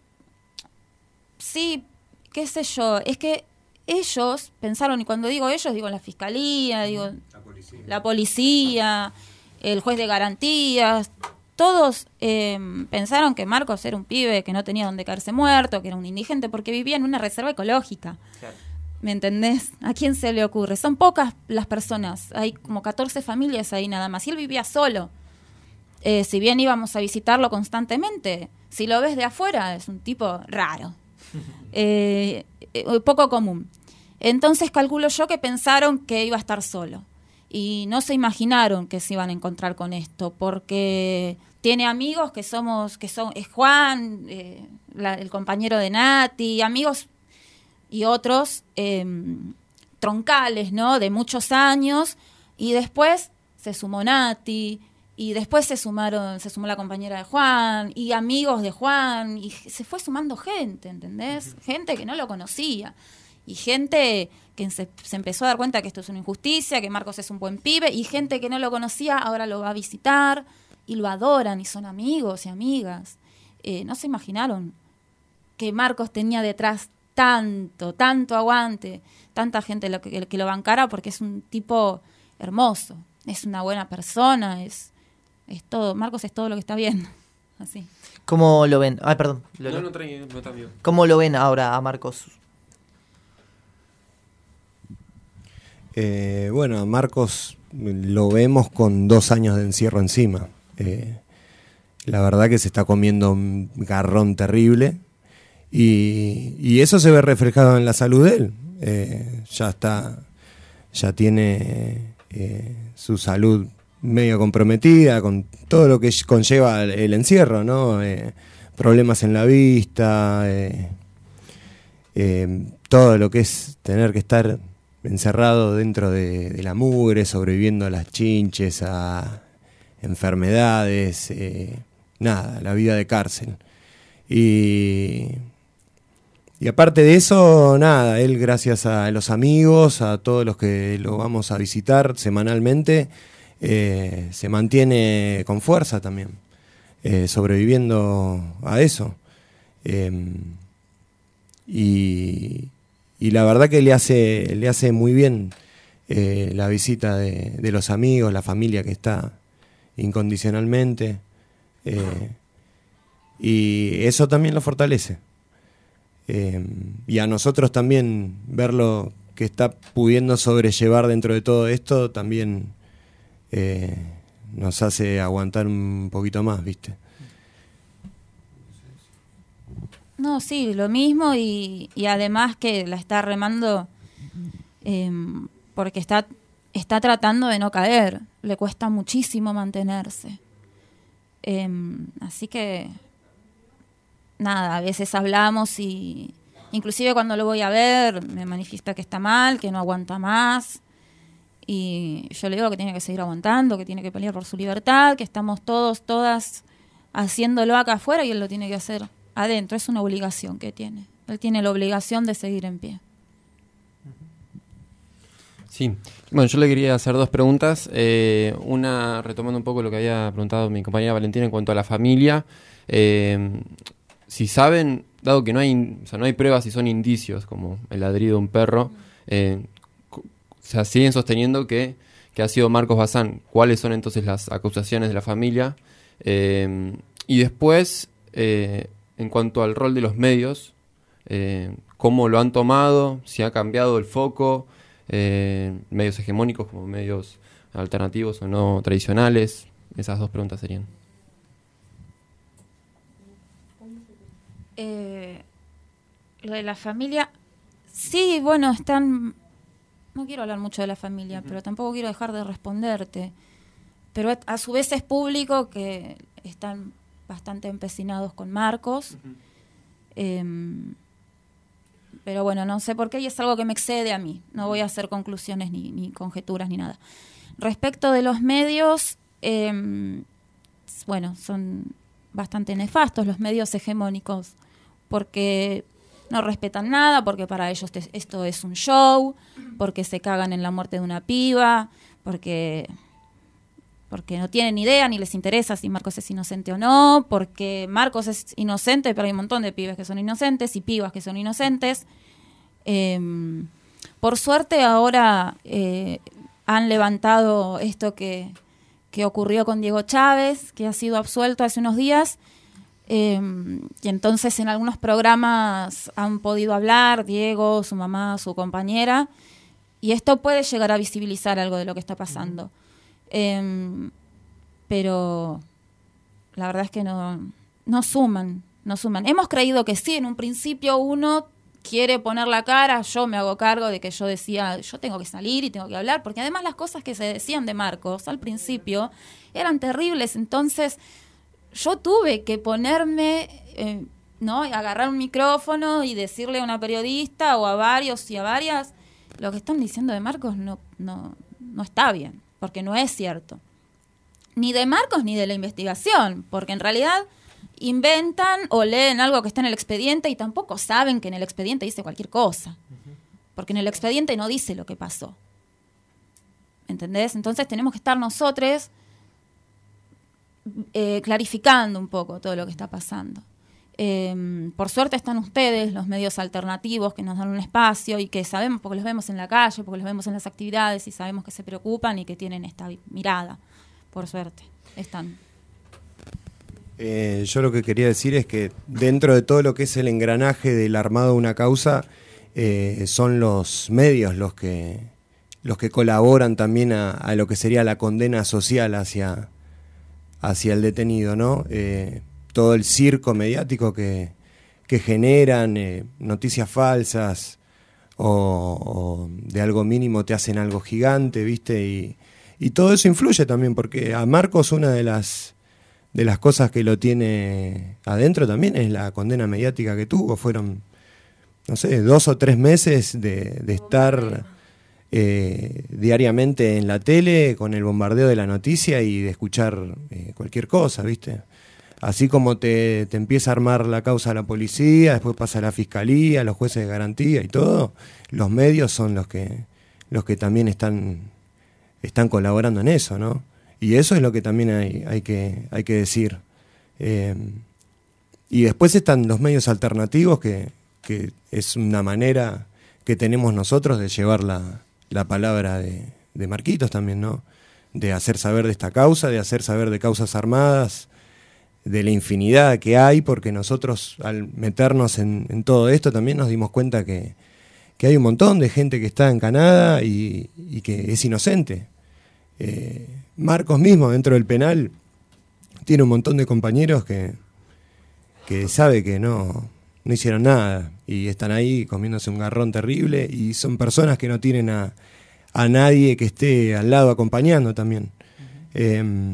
sí, qué sé yo, es que ellos pensaron, y cuando digo ellos, digo la fiscalía, digo la policía, la policía el juez de garantías, todos eh, pensaron que Marcos era un pibe que no tenía donde caerse muerto, que era un indigente, porque vivía en una reserva ecológica. Claro. ¿Me entendés? ¿A quién se le ocurre? Son pocas las personas, hay como catorce familias ahí nada más, y él vivía solo. Eh, si bien íbamos a visitarlo constantemente, si lo ves de afuera, es un tipo raro. Eh, eh, poco común. Entonces calculo yo que pensaron que iba a estar solo y no se imaginaron que se iban a encontrar con esto, porque tiene amigos que somos, que son, es Juan, eh, la, el compañero de Nati, amigos y otros eh, troncales, ¿no? De muchos años, y después se sumó Nati. Y después se sumaron, se sumó la compañera de Juan, y amigos de Juan, y se fue sumando gente, ¿entendés? Gente que no lo conocía, y gente que se, se empezó a dar cuenta que esto es una injusticia, que Marcos es un buen pibe, y gente que no lo conocía ahora lo va a visitar, y lo adoran, y son amigos y amigas. Eh, no se imaginaron que Marcos tenía detrás tanto, tanto aguante, tanta gente lo que, que lo bancara, porque es un tipo hermoso, es una buena persona, es... Es todo, Marcos es todo lo que está bien. Así. ¿Cómo lo ven? Ay, perdón. No, no, no, trae, no está bien. ¿Cómo lo ven ahora a Marcos? Eh, bueno, a Marcos lo vemos con dos años de encierro encima. Eh, la verdad que se está comiendo un garrón terrible y, y eso se ve reflejado en la salud de él. Eh, ya está, ya tiene eh, su salud medio comprometida con todo lo que conlleva el, el encierro, ¿no? Eh, problemas en la vista, eh, eh, todo lo que es tener que estar encerrado dentro de, de la mugre, sobreviviendo a las chinches, a enfermedades, eh, nada, la vida de cárcel. Y, y aparte de eso, nada, él gracias a los amigos, a todos los que lo vamos a visitar semanalmente, eh, se mantiene con fuerza también, eh, sobreviviendo a eso. Eh, y, y la verdad que le hace, le hace muy bien eh, la visita de, de los amigos, la familia que está incondicionalmente. Eh, y eso también lo fortalece. Eh, y a nosotros también verlo que está pudiendo sobrellevar dentro de todo esto también eh, nos hace aguantar un poquito más, ¿viste? No, sí, lo mismo y, y además que la está remando eh, porque está, está tratando de no caer, le cuesta muchísimo mantenerse. Eh, así que, nada, a veces hablamos y inclusive cuando lo voy a ver me manifiesta que está mal, que no aguanta más y yo le digo que tiene que seguir aguantando, que tiene que pelear por su libertad, que estamos todos, todas haciéndolo acá afuera y él lo tiene que hacer adentro, es una obligación que tiene. Él tiene la obligación de seguir en pie. Sí, bueno, yo le quería hacer dos preguntas. Eh, una, retomando un poco lo que había preguntado mi compañera Valentina en cuanto a la familia. Eh, si saben, dado que no hay, o sea, no hay pruebas si son indicios, como el ladrido de un perro, eh, o sea, siguen sosteniendo que, que ha sido Marcos Bazán. ¿Cuáles son entonces las acusaciones de la familia? Eh, y después... Eh, en cuanto al rol de los medios, eh, cómo lo han tomado, si ha cambiado el foco, eh, medios hegemónicos como medios alternativos o no tradicionales. Esas dos preguntas serían. Eh, lo de la familia, sí, bueno, están... No quiero hablar mucho de la familia, uh-huh. pero tampoco quiero dejar de responderte. Pero a su vez es público que están bastante empecinados con Marcos. Uh-huh. Eh, pero bueno, no sé por qué y es algo que me excede a mí. No voy a hacer conclusiones ni, ni conjeturas ni nada. Respecto de los medios, eh, bueno, son bastante nefastos los medios hegemónicos porque no respetan nada, porque para ellos te, esto es un show, porque se cagan en la muerte de una piba, porque... porque no tienen idea ni les interesa si Marcos es inocente o no, porque Marcos es inocente, pero hay un montón de pibes que son inocentes y pibas que son inocentes. Eh, por suerte ahora eh, han levantado esto que, que ocurrió con Diego Chávez, que ha sido absuelto hace unos días, eh, y entonces en algunos programas han podido hablar Diego, su mamá, su compañera, y esto puede llegar a visibilizar algo de lo que está pasando. Eh, pero la verdad es que no, no suman, no suman. Hemos creído que sí, en un principio uno quiere poner la cara, yo me hago cargo de que yo decía, yo tengo que salir y tengo que hablar, porque además las cosas que se decían de Marcos al principio eran terribles, entonces yo tuve que ponerme, eh, ¿no? agarrar un micrófono y decirle a una periodista o a varios y a varias, lo que están diciendo de Marcos no, no, no está bien. Porque no es cierto. Ni de Marcos ni de la investigación. Porque en realidad inventan o leen algo que está en el expediente y tampoco saben que en el expediente dice cualquier cosa. Porque en el expediente no dice lo que pasó. ¿Entendés? Entonces tenemos que estar nosotros eh, clarificando un poco todo lo que está pasando. Eh, por suerte están ustedes, los medios alternativos, que nos dan un espacio y que sabemos, porque los vemos en la calle, porque los vemos en las actividades y sabemos que se preocupan y que tienen esta mirada. Por suerte, están. Eh, yo lo que quería decir es que dentro de todo lo que es el engranaje del armado de una causa, eh, son los medios los que, los que colaboran también a, a lo que sería la condena social hacia, hacia el detenido, ¿no? Eh, todo el circo mediático que, que generan, eh, noticias falsas o, o de algo mínimo te hacen algo gigante, ¿viste? Y, y todo eso influye también, porque a Marcos una de las, de las cosas que lo tiene adentro también es la condena mediática que tuvo. Fueron, no sé, dos o tres meses de, de estar eh, diariamente en la tele con el bombardeo de la noticia y de escuchar eh, cualquier cosa, ¿viste? así como te, te empieza a armar la causa a la policía, después pasa a la fiscalía, los jueces de garantía y todo, los medios son los que, los que también están, están colaborando en eso, ¿no? Y eso es lo que también hay, hay, que, hay que decir. Eh, y después están los medios alternativos, que, que es una manera que tenemos nosotros de llevar la, la palabra de, de Marquitos también, ¿no? De hacer saber de esta causa, de hacer saber de causas armadas, de la infinidad que hay, porque nosotros al meternos en, en todo esto también nos dimos cuenta que, que hay un montón de gente que está encanada y, y que es inocente. Eh, Marcos mismo dentro del penal tiene un montón de compañeros que, que sabe que no, no hicieron nada y están ahí comiéndose un garrón terrible, y son personas que no tienen a, a nadie que esté al lado acompañando también. Uh-huh. eh,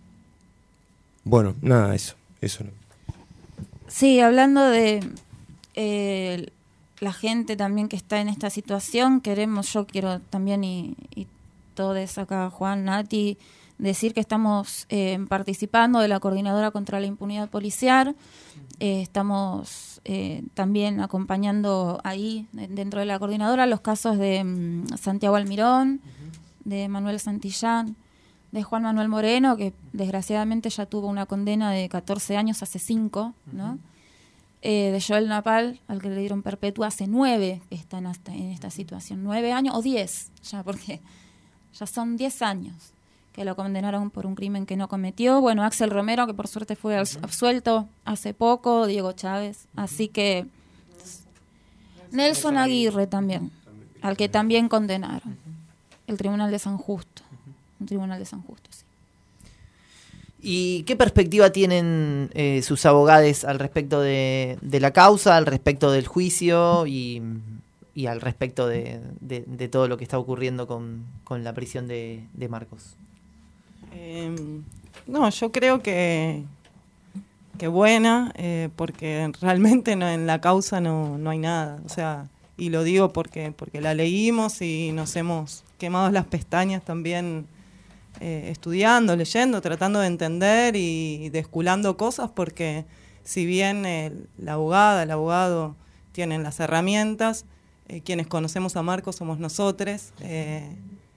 bueno, nada, eso, eso no. Sí, hablando de eh, la gente también que está en esta situación, queremos, yo quiero también y, y todos acá, Juan, Nati, decir que estamos eh, participando de la Coordinadora contra la Impunidad Policial. Eh, estamos eh, también acompañando ahí, dentro de la Coordinadora, los casos de um, Santiago Almirón, uh-huh. de Manuel Santillán, de Juan Manuel Moreno, que desgraciadamente ya tuvo una condena de catorce años hace cinco, ¿no? Uh-huh. Eh, de Joel Napal, al que le dieron perpetua hace nueve, que está en esta, en esta situación. Nueve años, o diez, ya, porque ya son diez años que lo condenaron por un crimen que no cometió. Bueno, Axel Romero, que por suerte fue absuelto hace poco, Diego Chávez. Así que Nelson Aguirre también, al que también condenaron. El Tribunal de San Justo. Un Tribunal de San Justo, sí. ¿Y qué perspectiva tienen eh, sus abogados al respecto de, de la causa, al respecto del juicio y, y al respecto de, de, de todo lo que está ocurriendo con, con la prisión de, de Marcos? Eh, no, yo creo que, que buena, eh, porque realmente no, en la causa no, no hay nada. O sea, y lo digo porque, porque la leímos y nos hemos quemado las pestañas también eh, estudiando, leyendo, tratando de entender y desculando cosas, porque si bien el, la abogada, el abogado tienen las herramientas, eh, quienes conocemos a Marcos somos nosotros. Eh,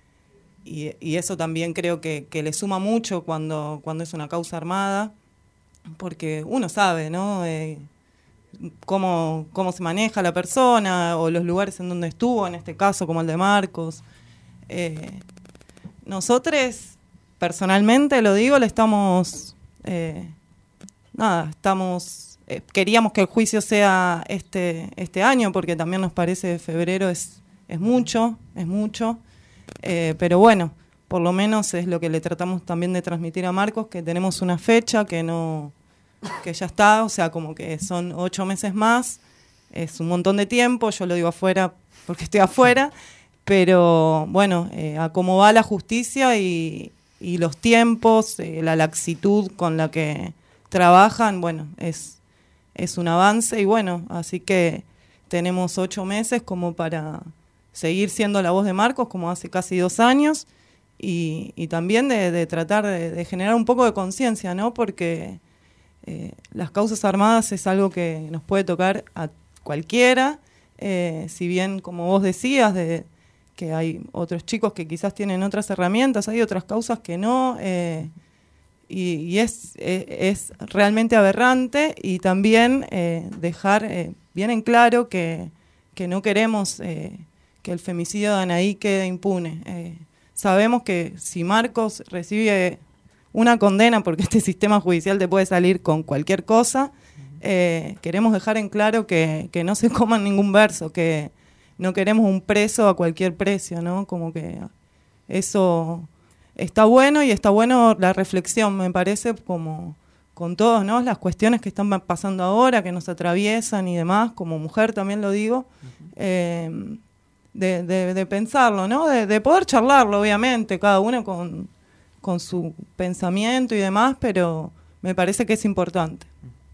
Y, y eso también creo que, que le suma mucho cuando, cuando es una causa armada, porque uno sabe, ¿no? Eh, cómo, cómo se maneja la persona o los lugares en donde estuvo, en este caso como el de Marcos. Eh, nosotros, personalmente, lo digo, le estamos... Eh, nada, estamos... Eh, queríamos que el juicio sea este, este año, porque también nos parece febrero es, es mucho, es mucho. Eh, pero bueno, por lo menos es lo que le tratamos también de transmitir a Marcos, que tenemos una fecha que no, que ya está, o sea, como que son ocho meses más, es un montón de tiempo, yo lo digo afuera porque estoy afuera, pero bueno, eh, a cómo va la justicia y, y los tiempos, eh, la laxitud con la que trabajan, bueno, es, es un avance y bueno, así que tenemos ocho meses como para seguir siendo la voz de Marcos como hace casi dos años y, y también de, de tratar de, de generar un poco de conciencia, ¿no? Porque eh, las causas armadas es algo que nos puede tocar a cualquiera, eh, si bien, como vos decías, de que hay otros chicos que quizás tienen otras herramientas, hay otras causas que no, eh, y, y es, es, es realmente aberrante, y también eh, dejar eh, bien en claro que, que no queremos... Eh, que el femicidio de Anaí quede impune. Eh, sabemos que si Marcos recibe una condena, porque este sistema judicial te puede salir con cualquier cosa, eh, queremos dejar en claro que, que no se coman ningún verso, que no queremos un preso a cualquier precio, ¿no? Como que eso está bueno, y está bueno la reflexión, me parece, como con todos, ¿no? Las cuestiones que están pasando ahora, que nos atraviesan y demás, como mujer también lo digo, uh-huh. eh, De, de, de pensarlo, ¿no? De, de poder charlarlo, obviamente, cada uno con, con su pensamiento y demás, pero me parece que es importante.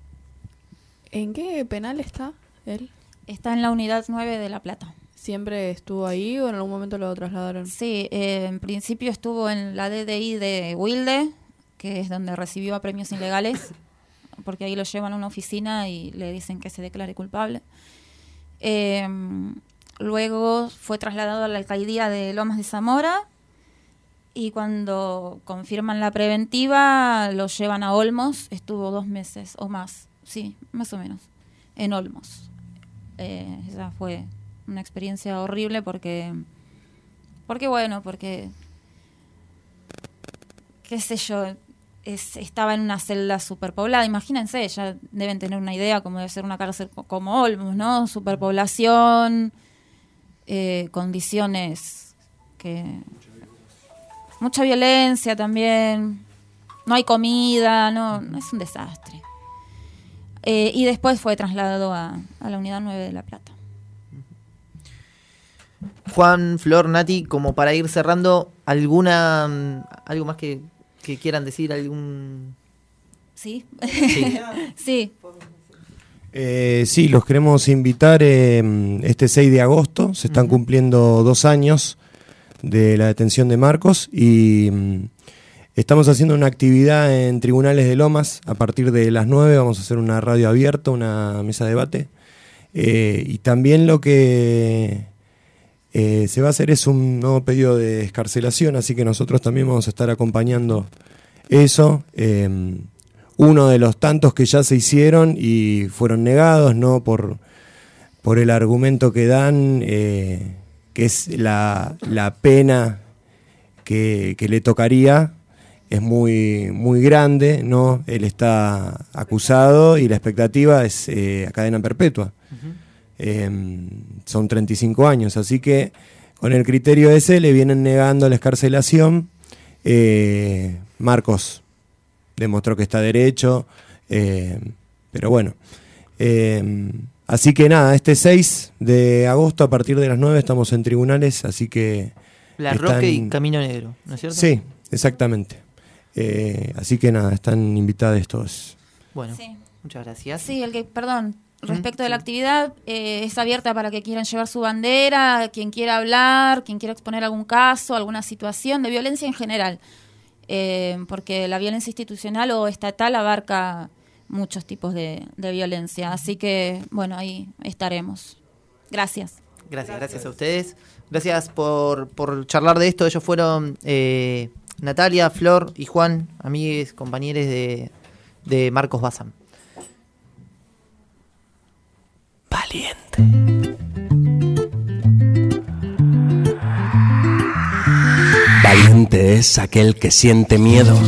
¿En qué penal está él? Está en la unidad nueve de La Plata. ¿Siempre estuvo ahí o en algún momento lo trasladaron? Sí, eh, en principio estuvo en la D D I de Wilde, que es donde recibió premios ilegales, porque ahí lo llevan a una oficina y le dicen que se declare culpable. Eh, luego fue trasladado a la alcaldía de Lomas de Zamora y cuando confirman la preventiva lo llevan a Olmos. Estuvo dos meses o más, sí, más o menos, en Olmos. Eh, esa fue una experiencia horrible porque, porque bueno, porque, qué sé yo, es, estaba en una celda superpoblada. Imagínense, ya deben tener una idea cómo debe ser una cárcel como Olmos, ¿no? Superpoblación, eh, condiciones que... Mucha violencia también, no hay comida, no, no es un desastre. Eh, y después fue trasladado a, a la Unidad nueve de La Plata. Juan, Flor, Nati, como para ir cerrando, ¿alguna algo más que, que quieran decir? ¿Algún...? Sí. Sí. Sí. Eh, sí, los queremos invitar eh, este seis de agosto. Se están uh-huh. cumpliendo dos años de la detención de Marcos y mm, estamos haciendo una actividad en Tribunales de Lomas. A partir de las nueve vamos a hacer una radio abierta, una mesa de debate. Eh, y también lo que eh, se va a hacer es un nuevo pedido de excarcelación, así que nosotros también vamos a estar acompañando eso. Eh, uno de los tantos que ya se hicieron y fueron negados, ¿no? Por, por el argumento que dan, eh, que es la, la pena que, que le tocaría, es muy, muy grande, ¿no? Él está acusado y la expectativa es eh, a cadena perpetua. Uh-huh. Eh, son treinta y cinco años, así que con el criterio ese le vienen negando la excarcelación. Eh, Marcos demostró que está derecho, eh, pero bueno. Eh, así que nada, este seis de agosto a partir de las nueve estamos en Tribunales, así que... La están... Roque y Camino Negro, ¿no es cierto? Sí, exactamente. Eh, así que nada, están invitados todos. Bueno, sí. Muchas gracias. Sí, el que, perdón, respecto ¿Mm? de la sí. actividad, eh, es abierta para que quieran llevar su bandera, quien quiera hablar, quien quiera exponer algún caso, alguna situación de violencia en general. Eh, porque la violencia institucional o estatal abarca muchos tipos de, de violencia. Así que, bueno, ahí estaremos. Gracias. Gracias, gracias a ustedes. Gracias por, por charlar de esto. Ellos fueron eh, Natalia, Flor y Juan, amigues, compañeros de, de Marcos Bazán. Valiente. Valiente es aquel que siente miedo.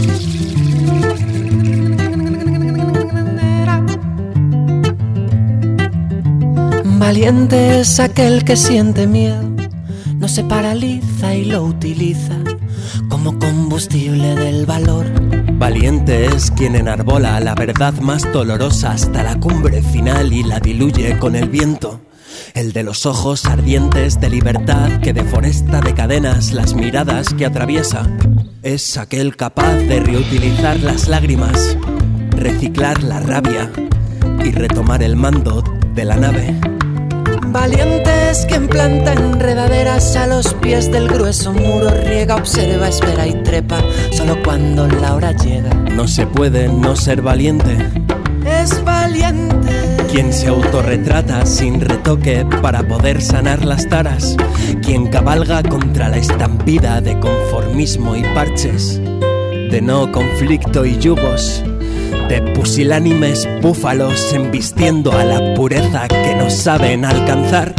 Valiente es aquel que siente miedo, no se paraliza y lo utiliza como combustible del valor. Valiente es quien enarbola la verdad más dolorosa hasta la cumbre final y la diluye con el viento. El de los ojos ardientes de libertad que deforesta de cadenas las miradas que atraviesa. Es aquel capaz de reutilizar las lágrimas, reciclar la rabia y retomar el mando de la nave. Valiente es quien planta enredaderas a los pies del grueso muro, riega, observa, espera y trepa solo cuando la hora llega. No se puede no ser valiente. Es valiente quien se autorretrata sin retoque para poder sanar las taras, quien cabalga contra la estampida de conformismo y parches, de no conflicto y yugos, de pusilánimes búfalos embistiendo a la pureza que no saben alcanzar.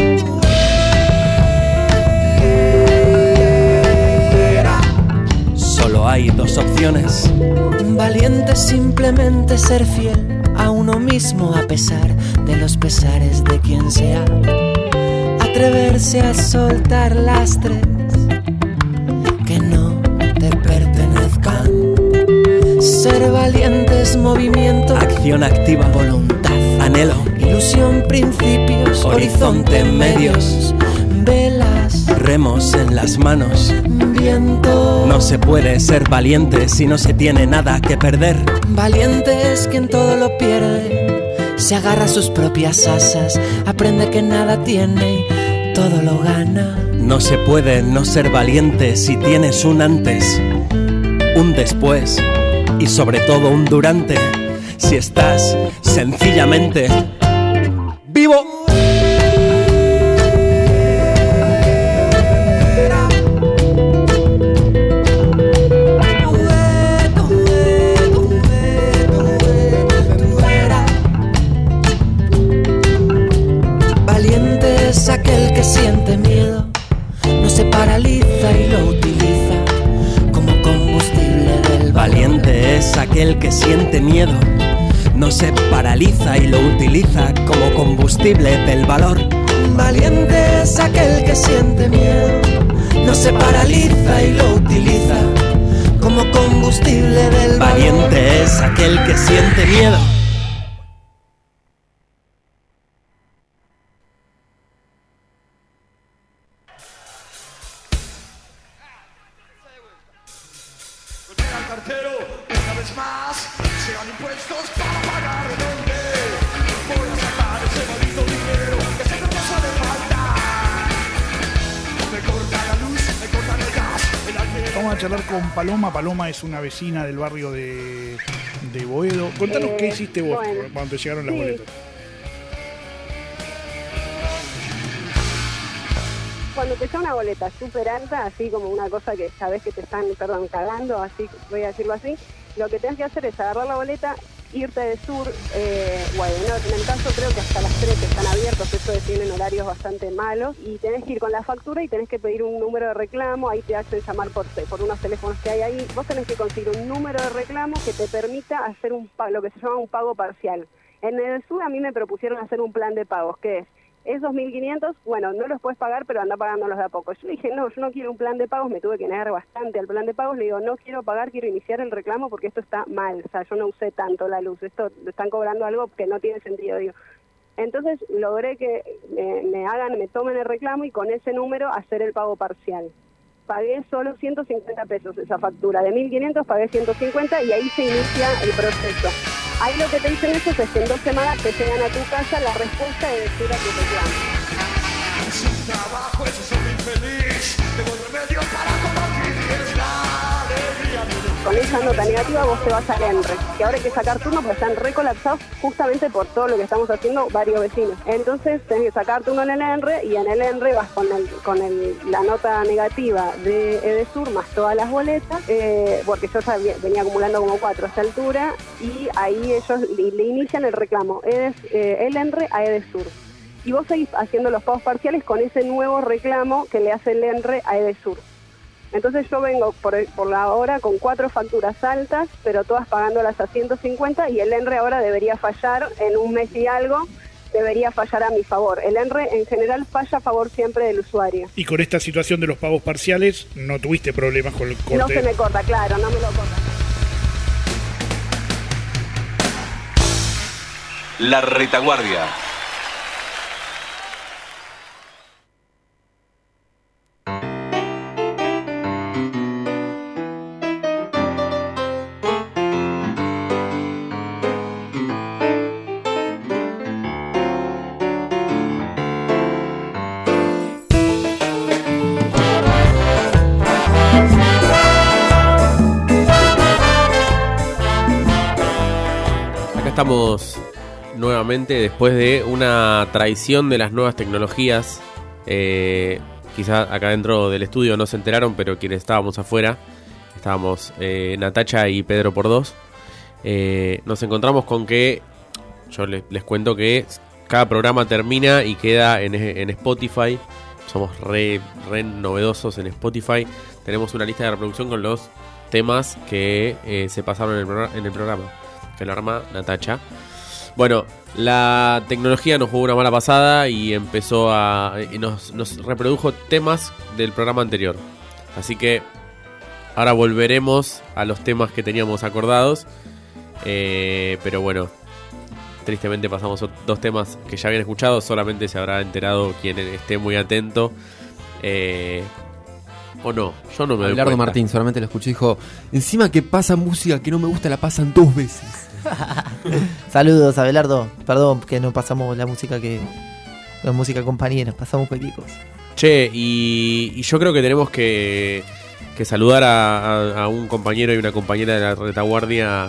Solo hay dos opciones. Valiente simplemente ser fiel a uno mismo a pesar de los pesares de quien sea. Atreverse a soltar lastres que no te pertenezcan. Ser valiente es movimiento, acción activa, voluntad, anhelo, ilusión, principios, horizonte, medios, velas, remos en las manos, viento. No se puede ser valiente si no se tiene nada que perder. Valiente es quien todo lo pierde, se agarra a sus propias asas, aprende que nada tiene y todo lo gana. No se puede no ser valiente si tienes un antes, un después y sobre todo un durante. si estás sencillamente vivo. Valiente es aquel que siente miedo, no se paraliza y lo utiliza como combustible del valor. Valiente es aquel que siente miedo, no se paraliza y lo utiliza como combustible del valor. Valiente es aquel que siente miedo, no se paraliza y lo utiliza como combustible del valor. Valiente es aquel que siente miedo. Vamos a charlar con Paloma. Paloma es una vecina del barrio de, de Boedo. Contanos Eh, qué hiciste vos bueno, cuando te llegaron las sí. boletas. Cuando te llega una boleta súper alta, así como una cosa que sabes que te están, perdón, cagando, así voy a decirlo así, lo que tenés que hacer es agarrar la boleta, irte de sur, eh, bueno, no, en el caso creo que hasta las tres están abiertos, eso es, tienen horarios bastante malos, y tenés que ir con la factura y tenés que pedir un número de reclamo, ahí te hacen llamar por, por unos teléfonos que hay ahí, vos tenés que conseguir un número de reclamo que te permita hacer un pa- lo que se llama un pago parcial. En el sur a mí me propusieron hacer un plan de pagos, que es, esos mil quinientos, bueno, no los puedes pagar, pero anda pagándolos de a poco. Yo le dije, no, yo no quiero un plan de pagos, me tuve que negar bastante al plan de pagos. Le digo, no quiero pagar, quiero iniciar el reclamo porque esto está mal. O sea, yo no usé tanto la luz, esto están cobrando algo que no tiene sentido, digo. Entonces logré que me, me hagan, me tomen el reclamo y con ese número hacer el pago parcial. Pagué solo ciento cincuenta pesos esa factura. De mil quinientos pagué ciento cincuenta y ahí se inicia el proceso. Ahí lo que te dicen ellos es que en dos semanas te llegan a tu casa la respuesta de decir a tu reclamo. Sin trabajo es un infeliz, tengo remedio para combatir es la alegría. Con esa nota negativa vos te vas al ENRE, que ahora hay que sacar turno porque están recolapsados justamente por todo lo que estamos haciendo varios vecinos. Entonces tenés que sacar turno en el ENRE y en el ENRE vas con el, con el, la nota negativa de Edesur más todas las boletas, eh, porque yo ya venía acumulando como cuatro a esta altura y ahí ellos le, le inician el reclamo, Edes, eh, el ENRE a Edesur. Y vos seguís haciendo los pagos parciales con ese nuevo reclamo que le hace el ENRE a Edesur. Entonces yo vengo por, por la hora con cuatro facturas altas, pero todas pagándolas a ciento cincuenta y el ENRE ahora debería fallar en un mes y algo, debería fallar a mi favor. El ENRE en general falla a favor siempre del usuario. Y con esta situación de los pagos parciales, no tuviste problemas con el corte. No se me corta, claro, no me lo corta. La retaguardia. Estamos nuevamente después de una traición de las nuevas tecnologías. Eh, quizás acá dentro del estudio no se enteraron, pero quienes estábamos afuera, estábamos eh, Natacha y Pedro por dos. Eh, nos encontramos con que, yo les, les cuento que cada programa termina y queda en, en Spotify. Somos re, re novedosos en Spotify. Tenemos una lista de reproducción con los temas que eh, se pasaron en el, programa, en el programa. Que lo arma Natacha. Bueno, la tecnología nos jugó una mala pasada y empezó a... y nos, nos reprodujo temas del programa anterior. Así que ahora volveremos a los temas que teníamos acordados. Eh, pero bueno, tristemente pasamos dos temas que ya habían escuchado. Solamente se habrá enterado quien esté muy atento. Eh... O no, yo no me doy Abelardo cuenta. Martín solamente lo escuché y dijo: encima que pasa música que no me gusta, la pasan dos veces. Saludos, Abelardo. Perdón que no pasamos la música que... la música compañera, pasamos cualquier cosa. Che, y, y yo creo que tenemos que, que saludar a, a, a un compañero y una compañera de la retaguardia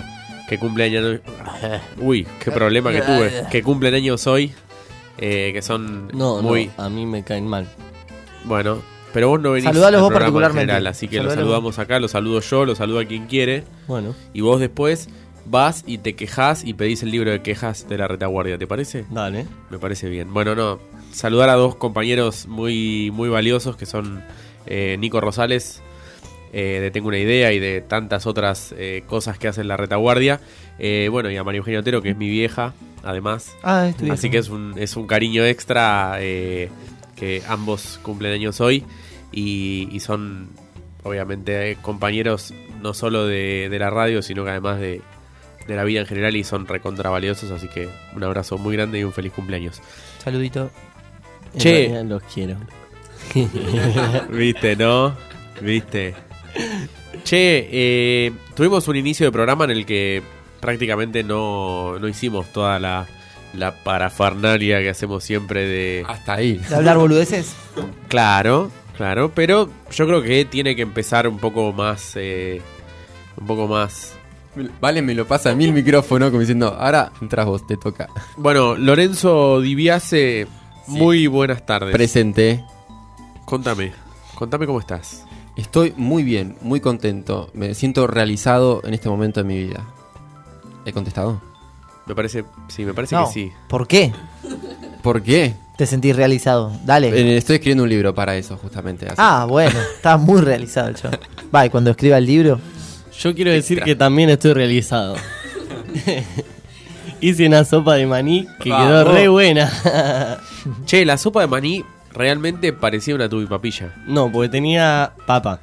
que cumplen años... Uy, qué problema que tuve. Que cumplen años hoy, eh, que son No, muy... no, a mí me caen mal. Bueno, pero vos no venís Saludalos al vos programa en particularmente. general, así que Saludalos lo saludamos acá, lo saludo yo, lo saludo a quien quiere. Bueno. Y vos después vas y te quejás y pedís el libro de quejas de la retaguardia, ¿te parece? Dale. Me parece bien. Bueno, no, saludar a dos compañeros muy, muy valiosos que son eh, Nico Rosales, eh, de Tengo una Idea y de tantas otras eh, cosas que hacen la retaguardia. Eh, bueno, y a María Eugenia Otero, que es mi vieja, además. Ah, es tu vieja. Así que es un, es un cariño extra eh, que ambos cumplen años hoy y, y son, obviamente, eh, compañeros no solo de, de la radio, sino que además de, de la vida en general y son recontra valiosos. Así que un abrazo muy grande y un feliz cumpleaños. Saludito. Che. En realidad los quiero. Viste, ¿no? Viste. Che, eh, tuvimos un inicio de programa en el que prácticamente no, no hicimos toda la, la parafernalia que hacemos siempre de... Hasta ahí. ¿De hablar boludeces? Claro, claro, pero yo creo que tiene que empezar un poco más... Eh, un poco más... Vale, me lo pasa a mí el micrófono como diciendo, ahora entras vos, te toca. Bueno, Lorenzo Dibiase, muy buenas tardes. Presente. Contame, contame cómo estás. Estoy muy bien, muy contento. Me siento realizado en este momento de mi vida. ¿He contestado? Me parece, sí, me parece No, que sí. ¿por qué? ¿Por qué? Te sentís realizado. Dale. Eh, estoy escribiendo un libro para eso, justamente. así. Ah, bueno, está muy realizado el chaval. Va, y cuando escriba el libro. Yo quiero decir que también estoy realizado. Hice una sopa de maní que Vamos. quedó re buena. Che, la sopa de maní realmente parecía una tubipapilla. No, porque tenía papa.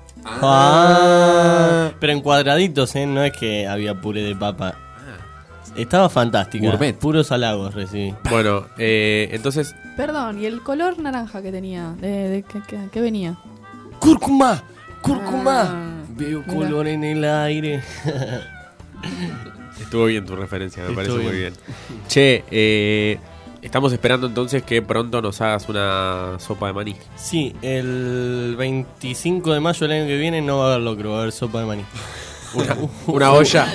Ah. Pero en cuadraditos, ¿eh? No es que había puré de papa. Estaba fantástica. Gourmet. Puros halagos recibí. Bueno, eh, entonces... Perdón, ¿y el color naranja que tenía? ¿De, de qué, qué- qué venía? ¡Cúrcuma! ¡Cúrcuma! Ah, Veo mira. color en el aire. Estuvo bien tu referencia, me Estuvo parece muy bien. bien. Che, eh, estamos esperando entonces que pronto nos hagas una sopa de maní. Sí, el veinticinco de mayo del año que viene no va a haber locro, va a haber sopa de maní. Una, una olla.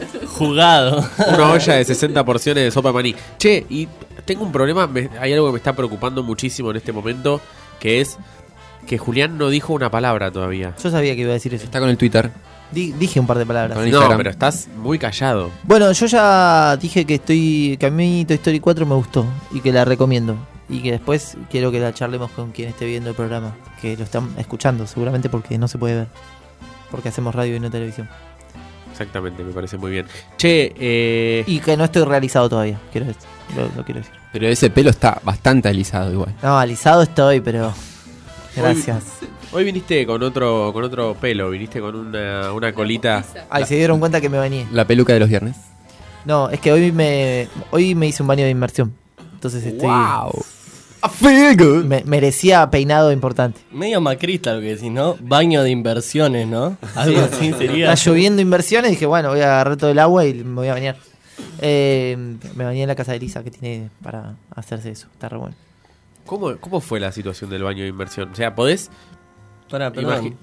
Jugado. Una olla de sesenta porciones de sopa de maní. Che, y tengo un problema, me- hay algo que me está preocupando muchísimo en este momento, que es que Julián no dijo una palabra todavía. Yo sabía que iba a decir eso. Está con el Twitter. Di- dije un par de palabras. No, pero estás muy callado. Bueno, yo ya dije que estoy que a mí Toy Story cuatro me gustó y que la recomiendo. Y que después quiero que la charlemos con quien esté viendo el programa. Que lo están escuchando seguramente porque no se puede ver. Porque hacemos radio y no televisión. Exactamente, me parece muy bien. Che, eh... Y que no estoy realizado todavía, quiero decir, lo, lo quiero decir. Pero ese pelo está bastante alisado igual. No, alisado estoy, pero... Gracias. Hoy, hoy viniste con otro con otro pelo, viniste con una, una colita. Ay, se dieron cuenta que me bañé. La peluca de los viernes. No, es que hoy me hoy me hice un baño de inmersión. Entonces estoy... Wow. I feel good. Me, merecía peinado importante. Medio macrista lo que decís, ¿no? Baño de inversiones, ¿no? Algo así sería. Está lloviendo inversiones y dije, bueno, voy a agarrar todo el agua y me voy a bañar. Eh, me bañé en la casa de Elisa que tiene para hacerse eso. Está re bueno. ¿Cómo, ¿Cómo fue la situación del baño de inmersión? O sea, ¿podés...? Pará, perdón. Imagi-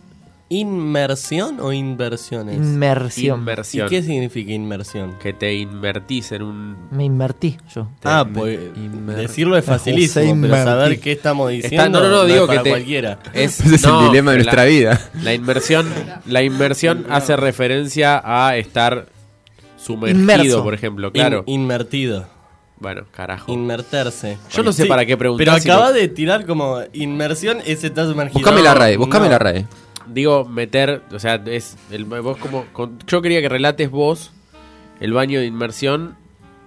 ¿Inmersión o inversiones? Inmersión. Inmersión. ¿Y qué significa inmersión? Que te invertís en un... Me invertí yo. Ah, pues decirlo es facilísimo, José pero saber invertí. qué estamos diciendo Está- no, no, no, es digo para que te- cualquiera. Es, Ese es el no, dilema de la- nuestra vida. La inmersión, la inmersión hace referencia a estar sumergido, Inmerso. por ejemplo, claro. In- invertido. Bueno, carajo. Inmerterse. Yo no sé para qué preguntar, Pero sino- acaba de tirar como inmersión, ese está sumergido. Buscame la No, RAE, buscame no. la RAE. Digo, meter, o sea, es el, vos como, con- yo quería que relates vos el baño de inmersión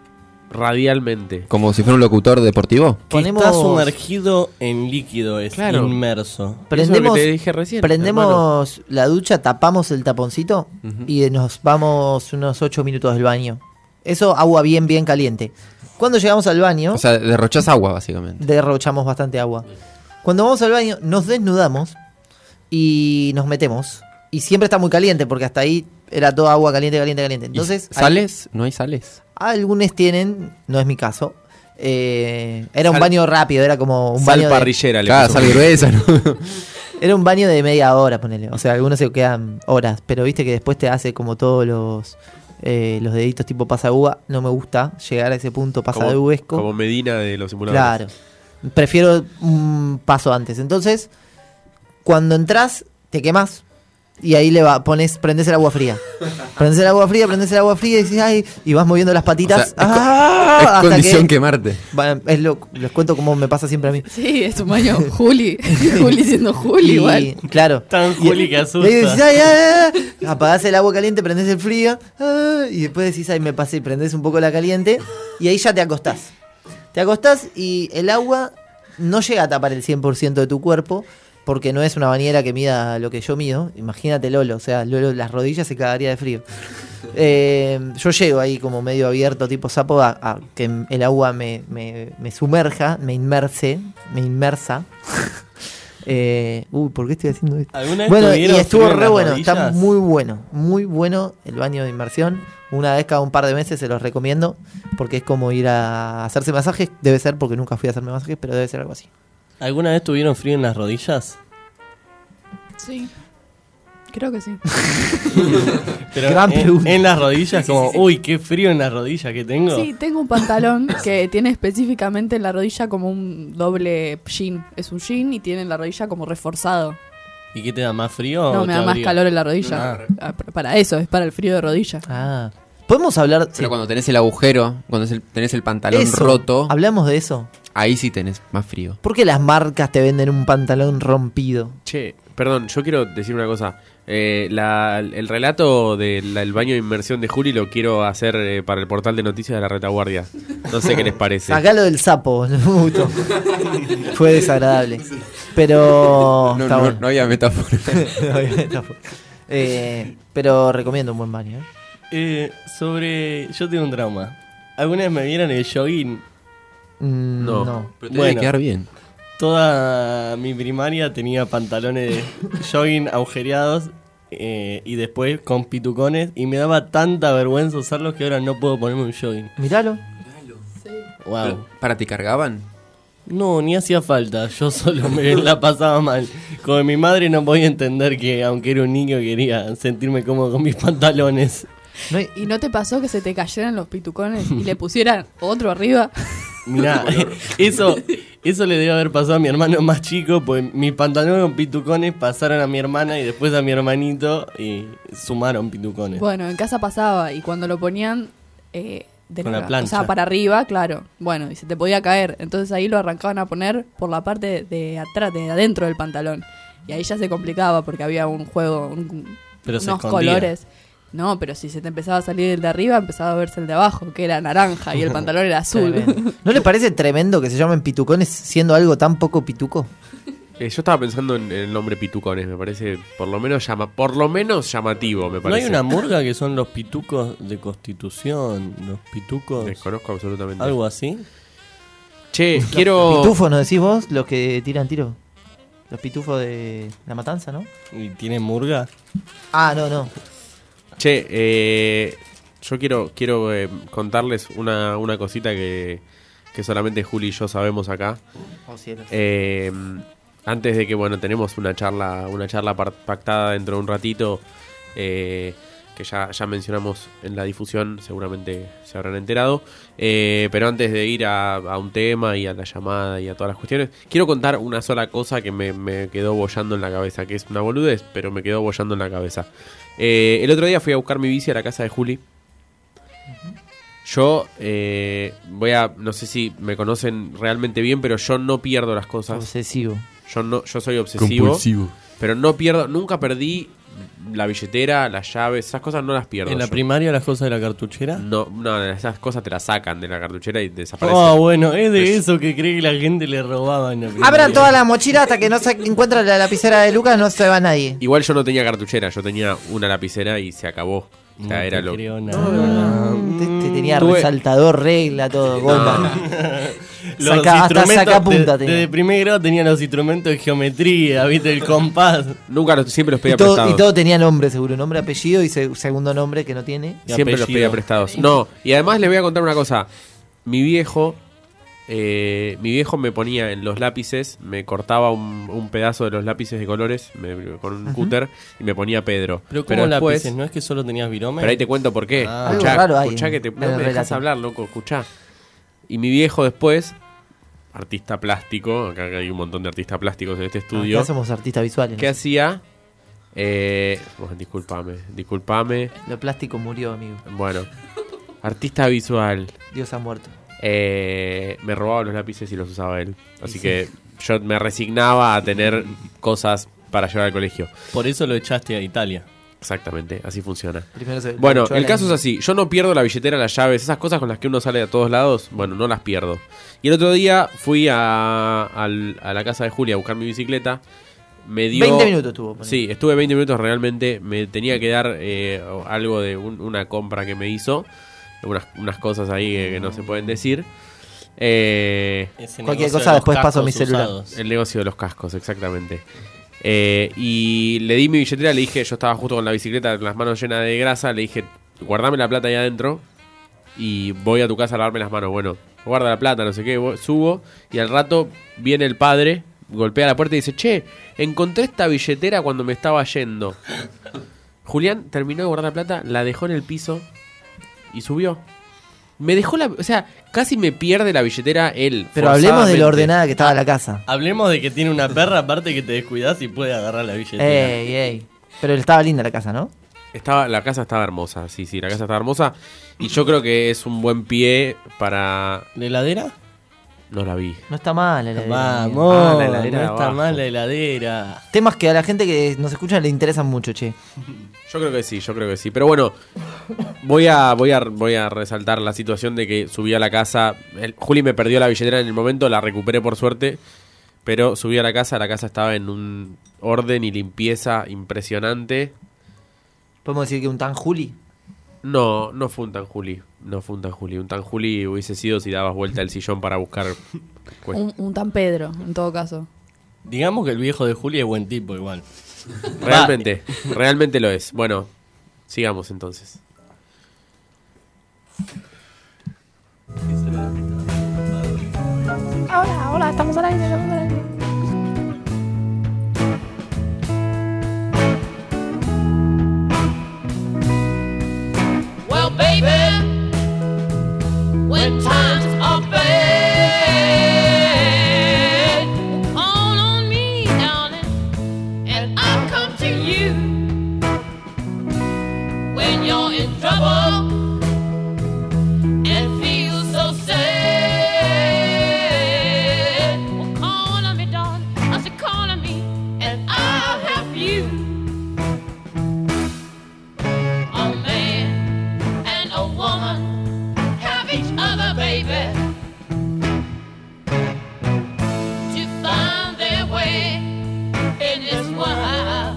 radialmente. Como si fuera un locutor deportivo. Que Ponemos- está sumergido en líquido, es Claro. inmerso. Prendemos, Eso es lo que te dije recién, prendemos la ducha, tapamos el taponcito y nos vamos unos ocho minutos del baño. Eso, agua bien, bien caliente. Cuando llegamos al baño, O sea, derrochás agua, básicamente. derrochamos bastante agua. Cuando vamos al baño, nos desnudamos y nos metemos. Y siempre está muy caliente porque hasta ahí era toda agua caliente, caliente, caliente. Entonces, ¿Y ¿Sales? ¿No hay sales? hay- algunos tienen, no es mi caso. eh, era un Sal- baño rápido, era como un Sal baño de, parrillera. le Cada puso. sal gruesa, ¿no? era un baño de media hora, ponele. O sea, algunos se quedan horas, pero viste que después te hace como todos los eh, los deditos tipo pasa de uva. No me gusta llegar a ese punto pasa Como- de uvesco. Como Medina de los simuladores. Claro. Prefiero un paso antes. Entonces, cuando entras, te quemas. Y ahí le va, pones, prendes el agua fría. Prendes el agua fría, prendes el agua fría y dices, ay, y vas moviendo las patitas. O sea, es co- ¡Ah! es hasta condición que- quemarte. Va, es lo, les cuento cómo me pasa siempre a mí. Sí, es un baño Juli. Juli siendo Juli Y, igual. Claro. Tan Y- Juli que y ahí asusta. decís, ay, ay, ay, apagás el agua caliente, prendés el frío. Ay, y después decís, ay, me pasé, y prendés un poco la caliente. Y ahí ya te acostás. Te acostás y el agua no llega a tapar el cien por ciento de tu cuerpo. Porque no es una bañera que mida lo que yo mido. Imagínate Lolo, o sea, Lolo las rodillas se cagaría de frío. Eh, yo llego ahí como medio abierto, tipo sapo, a, a que el agua me, me, me sumerja, me inmerse, me inmersa. eh, uy, ¿por qué estoy haciendo esto? ¿Alguna vez Bueno, y tuvieron estuvo frío en re las bueno, está rodillas? muy bueno, muy bueno el baño de inmersión. Una vez cada un par de meses se los recomiendo, porque es como ir a hacerse masajes, debe ser, porque nunca fui a hacerme masajes, pero debe ser algo así. ¿Alguna vez tuvieron frío en las rodillas? Sí. Creo que sí. Pero Gran en, pregunta. en las rodillas, Sí, como, sí, sí. uy, qué frío en las rodillas que tengo. Sí, tengo un pantalón que tiene específicamente en la rodilla como un doble jean. Es un jean y tiene en la rodilla como reforzado. ¿Y qué te da más frío? No, o me te da más abriga? calor en la rodilla. Ah. Ah, Para eso, es para el frío de rodilla. Ah. Podemos hablar. Pero cuando tenés el agujero, cuando es el- tenés el pantalón Eso, roto, hablamos de eso. ahí sí tenés más frío. ¿Por qué las marcas te venden un pantalón rompido? Che, perdón, yo quiero decir una cosa. Eh, la- el relato del del baño de inmersión de Juli lo quiero hacer eh, para el portal de noticias de la Retaguardia. No sé qué les parece. Sacalo del sapo, no me gustó. Fue desagradable. Pero. No, está no, bueno. no había metáfora. No había metáfora. Eh, pero recomiendo un buen baño. ¿eh? Eh, sobre... Yo tengo un trauma. ¿Alguna vez me vieron el jogging? Mm, No. no. Pero te debe quedar bien. Toda mi primaria tenía pantalones de jogging agujereados eh, y después con pitucones y me daba tanta vergüenza usarlos que ahora no puedo ponerme un jogging. Míralo. Wow. Pero, ¿para ti cargaban? No, ni hacía falta, yo solo me la pasaba mal. Como mi madre no podía entender que aunque era un niño quería sentirme cómodo con mis pantalones. No hay- ¿Y no te pasó que se te cayeran los pitucones y le pusieran otro arriba? Mirá, eso, eso le debe haber pasado a mi hermano más chico, pues mis pantalones con pitucones pasaron a mi hermana y después a mi hermanito y sumaron pitucones. Bueno, en casa pasaba y cuando lo ponían eh, de Con la o plancha. sea, para arriba, claro. Bueno, y se te podía caer. Entonces ahí lo arrancaban a poner por la parte de, de atrás, de adentro del pantalón. Y ahí ya se complicaba porque había un juego, un- Pero se unos escondía. colores. No, pero si se te empezaba a salir el de arriba, empezaba a verse el de abajo, que era naranja y el pantalón era azul. Tremendo. ¿No le parece tremendo que se llamen pitucones siendo algo tan poco pituco? Eh, yo estaba pensando en, en el nombre pitucones, me parece por lo menos llama, por lo menos llamativo, me ¿No parece. hay una murga que son los pitucos de Constitución? Los pitucos... Desconozco absolutamente. ¿Algo así? Che, quiero... ¿Pitufos no decís vos? Los que tiran tiro. Los pitufos de La Matanza, ¿no? ¿Y tiene murga? Ah, no, no. Che, eh, yo quiero quiero eh, contarles una, una cosita que, que solamente Juli y yo sabemos acá. Oh, cielos. Eh, antes de que, bueno, tenemos una charla una charla par- pactada dentro de un ratito, eh, que ya, ya mencionamos en la difusión, seguramente se habrán enterado. Eh, pero antes de ir a, a un tema y a la llamada y a todas las cuestiones, quiero contar una sola cosa que me, me quedó bollando en la cabeza, que es una boludez, pero me quedó bollando en la cabeza. Eh, el otro día fui a buscar mi bici a la casa de Juli. Yo eh, voy a, no sé si me conocen realmente bien, pero yo no pierdo las cosas. Obsesivo. Yo no, yo soy obsesivo. Compulsivo. Pero no pierdo, nunca perdí la billetera, las llaves, esas cosas no las pierdo. ¿En la yo. primaria las cosas de la cartuchera? No, no, esas cosas te las sacan de la cartuchera y desaparecen. Oh, bueno, es de eso que cree que la gente le robaba en la primaria. Abran toda la mochila hasta que no se encuentra la lapicera de Lucas, no se va nadie. Igual yo no tenía cartuchera, yo tenía una lapicera y se acabó. O sea, No era te lo creo No, nada. no, no. Te, te tenía Tuve- resaltador, regla, todo, goma. Los Saca- hasta instrumentos saca punta de- tenía. Desde primer grado tenía los instrumentos de geometría, viste, el compás. Nunca los, siempre los Y pedía todo, prestados. y todo tenía nombre, seguro. Nombre, apellido y se- segundo nombre que no tiene. Y Siempre los apellido. pedía prestados. No, y además les voy a contar una cosa. Mi viejo eh, mi viejo me ponía en los lápices, me cortaba un, un pedazo de los lápices de colores me- con un Ujú. cúter y me ponía Pedro. Pero ¿cómo después- lápices? ¿No es que solo tenías virome? Pero ahí te cuento por qué. Ah. Escuchá, Algo raro hay escuchá en- que te, en no el me dejas relato. hablar, loco, escuchá. Y mi viejo después, artista plástico, acá hay un montón de artistas plásticos en este estudio. Acá somos artistas visuales. ¿Qué hacía? Eh, bueno, disculpame, disculpame. Lo plástico murió, amigo. Bueno, artista visual. Dios ha muerto. Eh, me robaba los lápices y los usaba él. Así Y que sí. yo me resignaba a tener cosas para llevar al colegio. Por eso lo echaste a Italia. Exactamente, así funciona. Primero se- Bueno, echó a el la caso es niña. así. Yo no pierdo la billetera, las llaves, esas cosas con las que uno sale a todos lados. Bueno, no las pierdo. Y el otro día fui a, al- a la casa de Julia a buscar mi bicicleta. Me dio... veinte minutos tuvo. ponele. Sí, estuve veinte minutos realmente. Me tenía que dar eh, algo de un- una compra que me hizo. Unas, unas cosas ahí que, que no se pueden decir. Eh, Ese Cualquier negocio cosa, de los después paso cascos mi celular. usados. el negocio de los cascos, exactamente. Eh, y le di mi billetera, le dije, yo estaba justo con la bicicleta, con las manos llenas de grasa, le dije, guardame la plata ahí adentro y voy a tu casa a lavarme las manos. Bueno, guarda la plata, no sé qué, voy- subo y al rato viene el padre, golpea la puerta y dice, che, encontré esta billetera cuando me estaba yendo. Julián terminó de guardar la plata, la dejó en el piso y subió. Me dejó la... O sea, casi me pierde la billetera él. Pero hablemos de forzadamente. lo ordenada que estaba la casa. Hablemos de que tiene una perra, aparte que te descuidas y puede agarrar la billetera. Ey, ey. Pero estaba linda la casa, ¿no? Estaba, la casa estaba hermosa, sí, sí, la casa estaba hermosa. Y yo creo que es un buen pie para... ¿La heladera? No la vi. No está mal la heladera. Vamos, Ah, la heladera no de está abajo. mal la heladera. Temas que a la gente que nos escucha le interesan mucho, che. Yo creo que sí, yo creo que sí. Pero bueno, voy a, voy a, voy a resaltar la situación de que subí a la casa. El, Juli me perdió la billetera en el momento, la recuperé por suerte. Pero subí a la casa, la casa estaba en un orden y limpieza impresionante. ¿Podemos decir que un tan Juli? No, no fue un tan Juli. No fue un tan Juli. Un tan Juli hubiese sido si dabas vuelta el sillón para buscar. Pues, Un, un tan Pedro, en todo caso. Digamos que el viejo de Julia es buen tipo igual. realmente, realmente lo es. Bueno, sigamos entonces. Hola, hola, estamos al aire, estamos al aire. Well, baby, when times are bad, call on me, darling, and I'll come to you. When you're in trouble and feel so sad, well, call on me, darling. I said, call on me, and I'll help you. A man and a woman have each other, baby, to find their way in this world.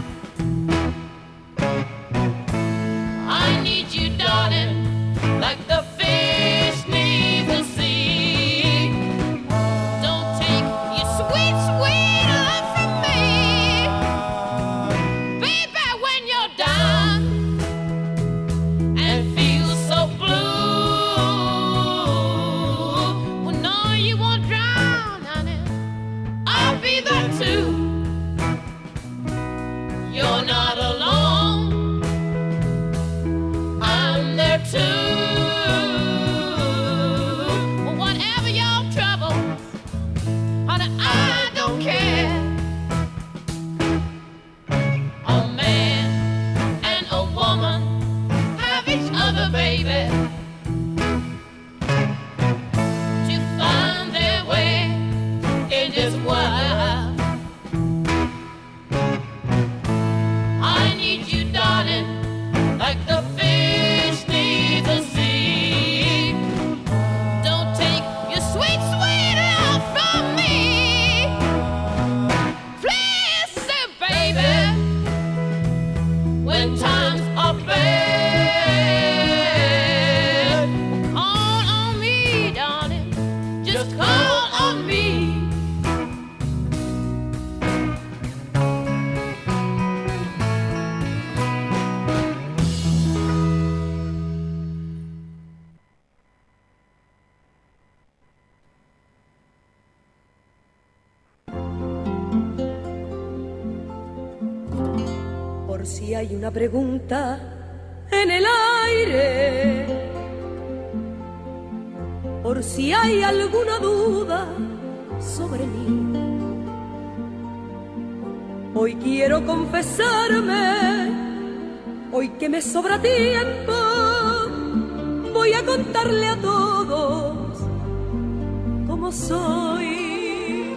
I need you, darling, like the fish need the sea. Don't take your sweet, sweet love from me, baby, when you're down and feel so blue. Well, no, you won't drown, honey. I'll be there too. You're not alone. I'm there too. Whatever your trouble, honey, I don't care. A man and a woman have each other, baby, to find their way in this world. I need you, darling, like the fish need the sea. Don't take your sweet, sweet love from me. Please, say, baby, when times are bad, call on me, darling. Just call on me. si hay una pregunta en el aire, por si hay alguna duda sobre mí. Hoy quiero confesarme, hoy que me sobra tiempo, voy a contarle a todos cómo soy.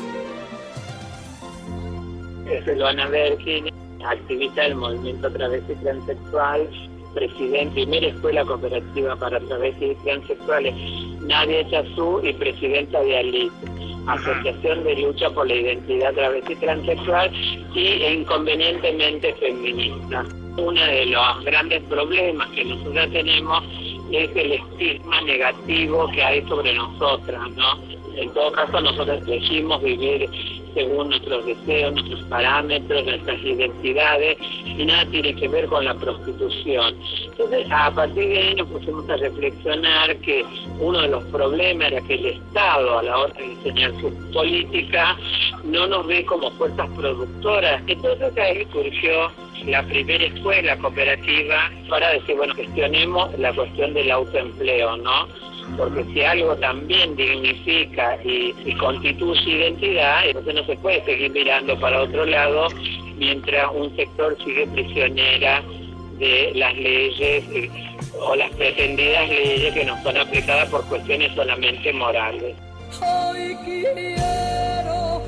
Es Luana Berkin, activista del movimiento travesti transexual, presidente, primera escuela cooperativa para travestis y transexuales, Nadia Chazú, y presidenta de ALIT, Asociación de Lucha por la Identidad Travesti Transexual y inconvenientemente feminista. Uno de los grandes problemas que nosotros tenemos es el estigma negativo que hay sobre nosotras, ¿no? En todo caso, nosotros elegimos vivir según nuestros deseos, nuestros parámetros, nuestras identidades, y nada tiene que ver con la prostitución. Entonces, a partir de ahí nos pusimos a reflexionar que uno de los problemas era que el Estado, a la hora de diseñar su política, no nos ve como fuerzas productoras. Entonces ahí surgió la primera escuela cooperativa para decir, bueno, gestionemos la cuestión del autoempleo, ¿no? Porque si algo también dignifica y, y constituye identidad, entonces no se puede seguir mirando para otro lado mientras un sector sigue prisionera de las leyes eh, o las pretendidas leyes que nos son aplicadas por cuestiones solamente morales. Hoy quiero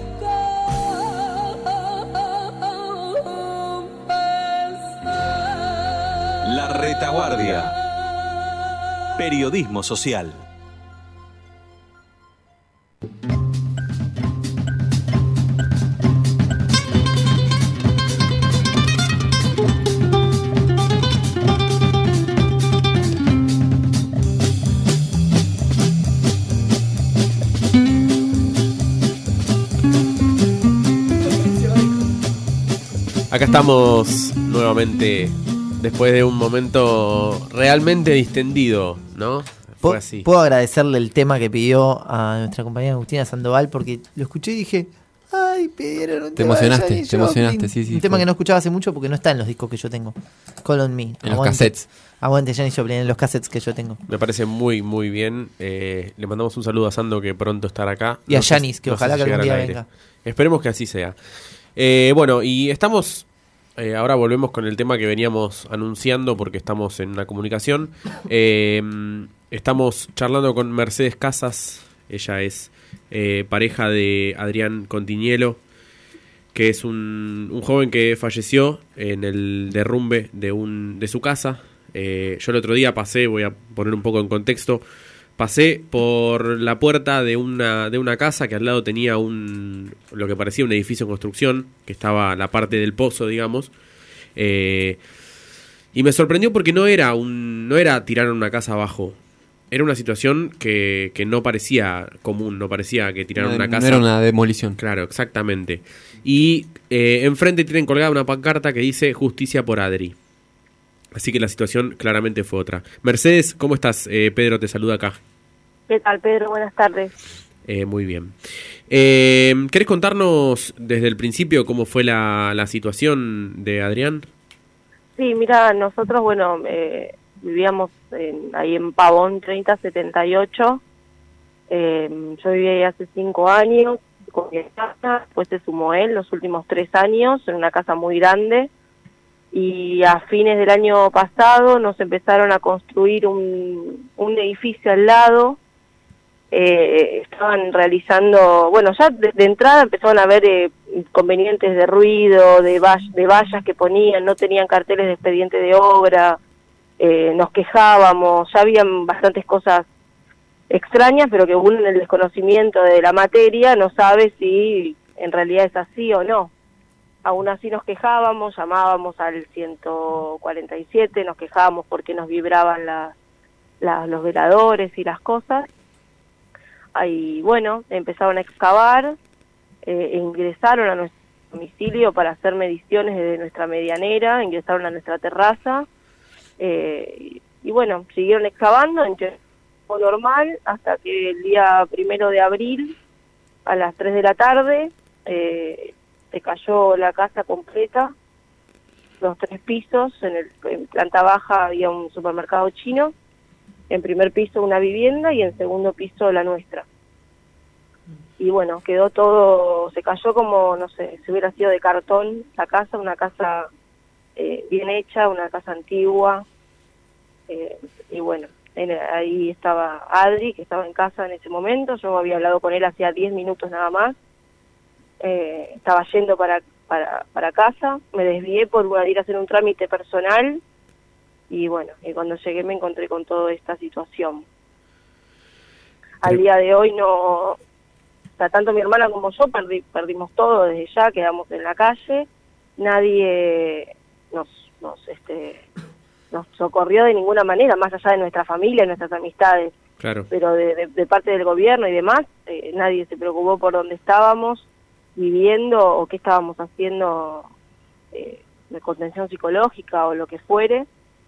confesar. La Retaguardia. Periodismo social. Acá estamos nuevamente después de un momento realmente distendido, ¿no? Fue así. Puedo agradecerle el tema que pidió a nuestra compañera Agustina Sandoval porque lo escuché y dije, ay, pidieron un Te tema de emocionaste, Janis te Joplin. emocionaste, sí, sí, Un tema fue. que no escuchaba hace mucho porque no está en los discos que yo tengo. Call on Me. En los Aguante. cassettes. Aguante Janis Joplin, en los cassettes que yo tengo. Me parece muy, muy bien. Eh, le mandamos un saludo a Sando, que pronto estará acá. Y a No sé- Janis, que no sé ojalá si que algún llegará día al aire. venga. Esperemos que así sea. Eh, bueno, y estamos... eh, ahora volvemos con el tema que veníamos anunciando porque estamos en una comunicación. Eh, estamos charlando con Mercedes Casas. Ella es eh, pareja de Adrián Continielo, que es un, un joven que falleció en el derrumbe de, un, de su casa. Eh, yo el otro día pasé, voy a poner un poco en contexto, pasé por la puerta de una, de una casa que al lado tenía un lo que parecía un edificio en construcción, que estaba la parte del pozo, digamos. Eh, y me sorprendió porque no era, un, no era tirar una casa abajo. Era una situación que, que no parecía común, no parecía que tiraron No, una no casa. era una demolición. Claro, exactamente. Y eh, enfrente tienen colgada una pancarta que dice Justicia por Adri. Así que la situación claramente fue otra. Mercedes, ¿cómo estás? Eh, Pedro te saluda acá. ¿Qué tal, Pedro? Buenas tardes. Eh, muy bien. Eh, ¿Querés contarnos desde el principio cómo fue la, la situación de Adrián? Sí, mira, nosotros, bueno, eh, vivíamos en- ahí en Pavón treinta setenta y ocho. Eh, yo vivía ahí hace cinco años con mi casa, después se sumó él los últimos tres años en una casa muy grande. Y a fines del año pasado nos empezaron a construir un, un edificio al lado. Eh, estaban realizando, bueno, ya de, de entrada empezaron a haber eh, inconvenientes de ruido, de, vall- de vallas que ponían, no tenían carteles de expediente de obra, eh, nos quejábamos, ya habían bastantes cosas extrañas, pero que uno en el desconocimiento de la materia no sabe si en realidad es así o no. Aún así nos quejábamos, llamábamos al ciento cuarenta y siete, nos quejábamos porque nos vibraban la, la- los veladores y las cosas. Ahí, bueno, empezaron a excavar, eh, e ingresaron a nuestro domicilio para hacer mediciones desde nuestra medianera, ingresaron a nuestra terraza, eh, y, y bueno, siguieron excavando en tiempo normal hasta que el día primero de abril, a las tres de la tarde, eh, se cayó la casa completa los tres pisos. En, el, en planta baja había un supermercado chino, en primer piso una vivienda y en segundo piso la nuestra. Y bueno, quedó todo, se cayó como, no sé, si hubiera sido de cartón la casa, una casa eh, bien hecha, una casa antigua. Eh, y bueno, en, ahí estaba Adri, que estaba en casa en ese momento. Yo había hablado con él hacía diez minutos nada más. Eh, estaba yendo para, para, para casa, me desvié por ir a hacer un trámite personal. Y bueno, y cuando llegué me encontré con toda esta situación. Al día de hoy no, o sea, tanto mi hermana como yo perdi, perdimos todo desde ya, quedamos en la calle, nadie nos, nos, este, nos socorrió de ninguna manera, más allá de nuestra familia, nuestras amistades. Claro. Pero de, de, de parte del gobierno y demás, eh, nadie se preocupó por dónde estábamos viviendo o qué estábamos haciendo eh, de contención psicológica o lo que fuere.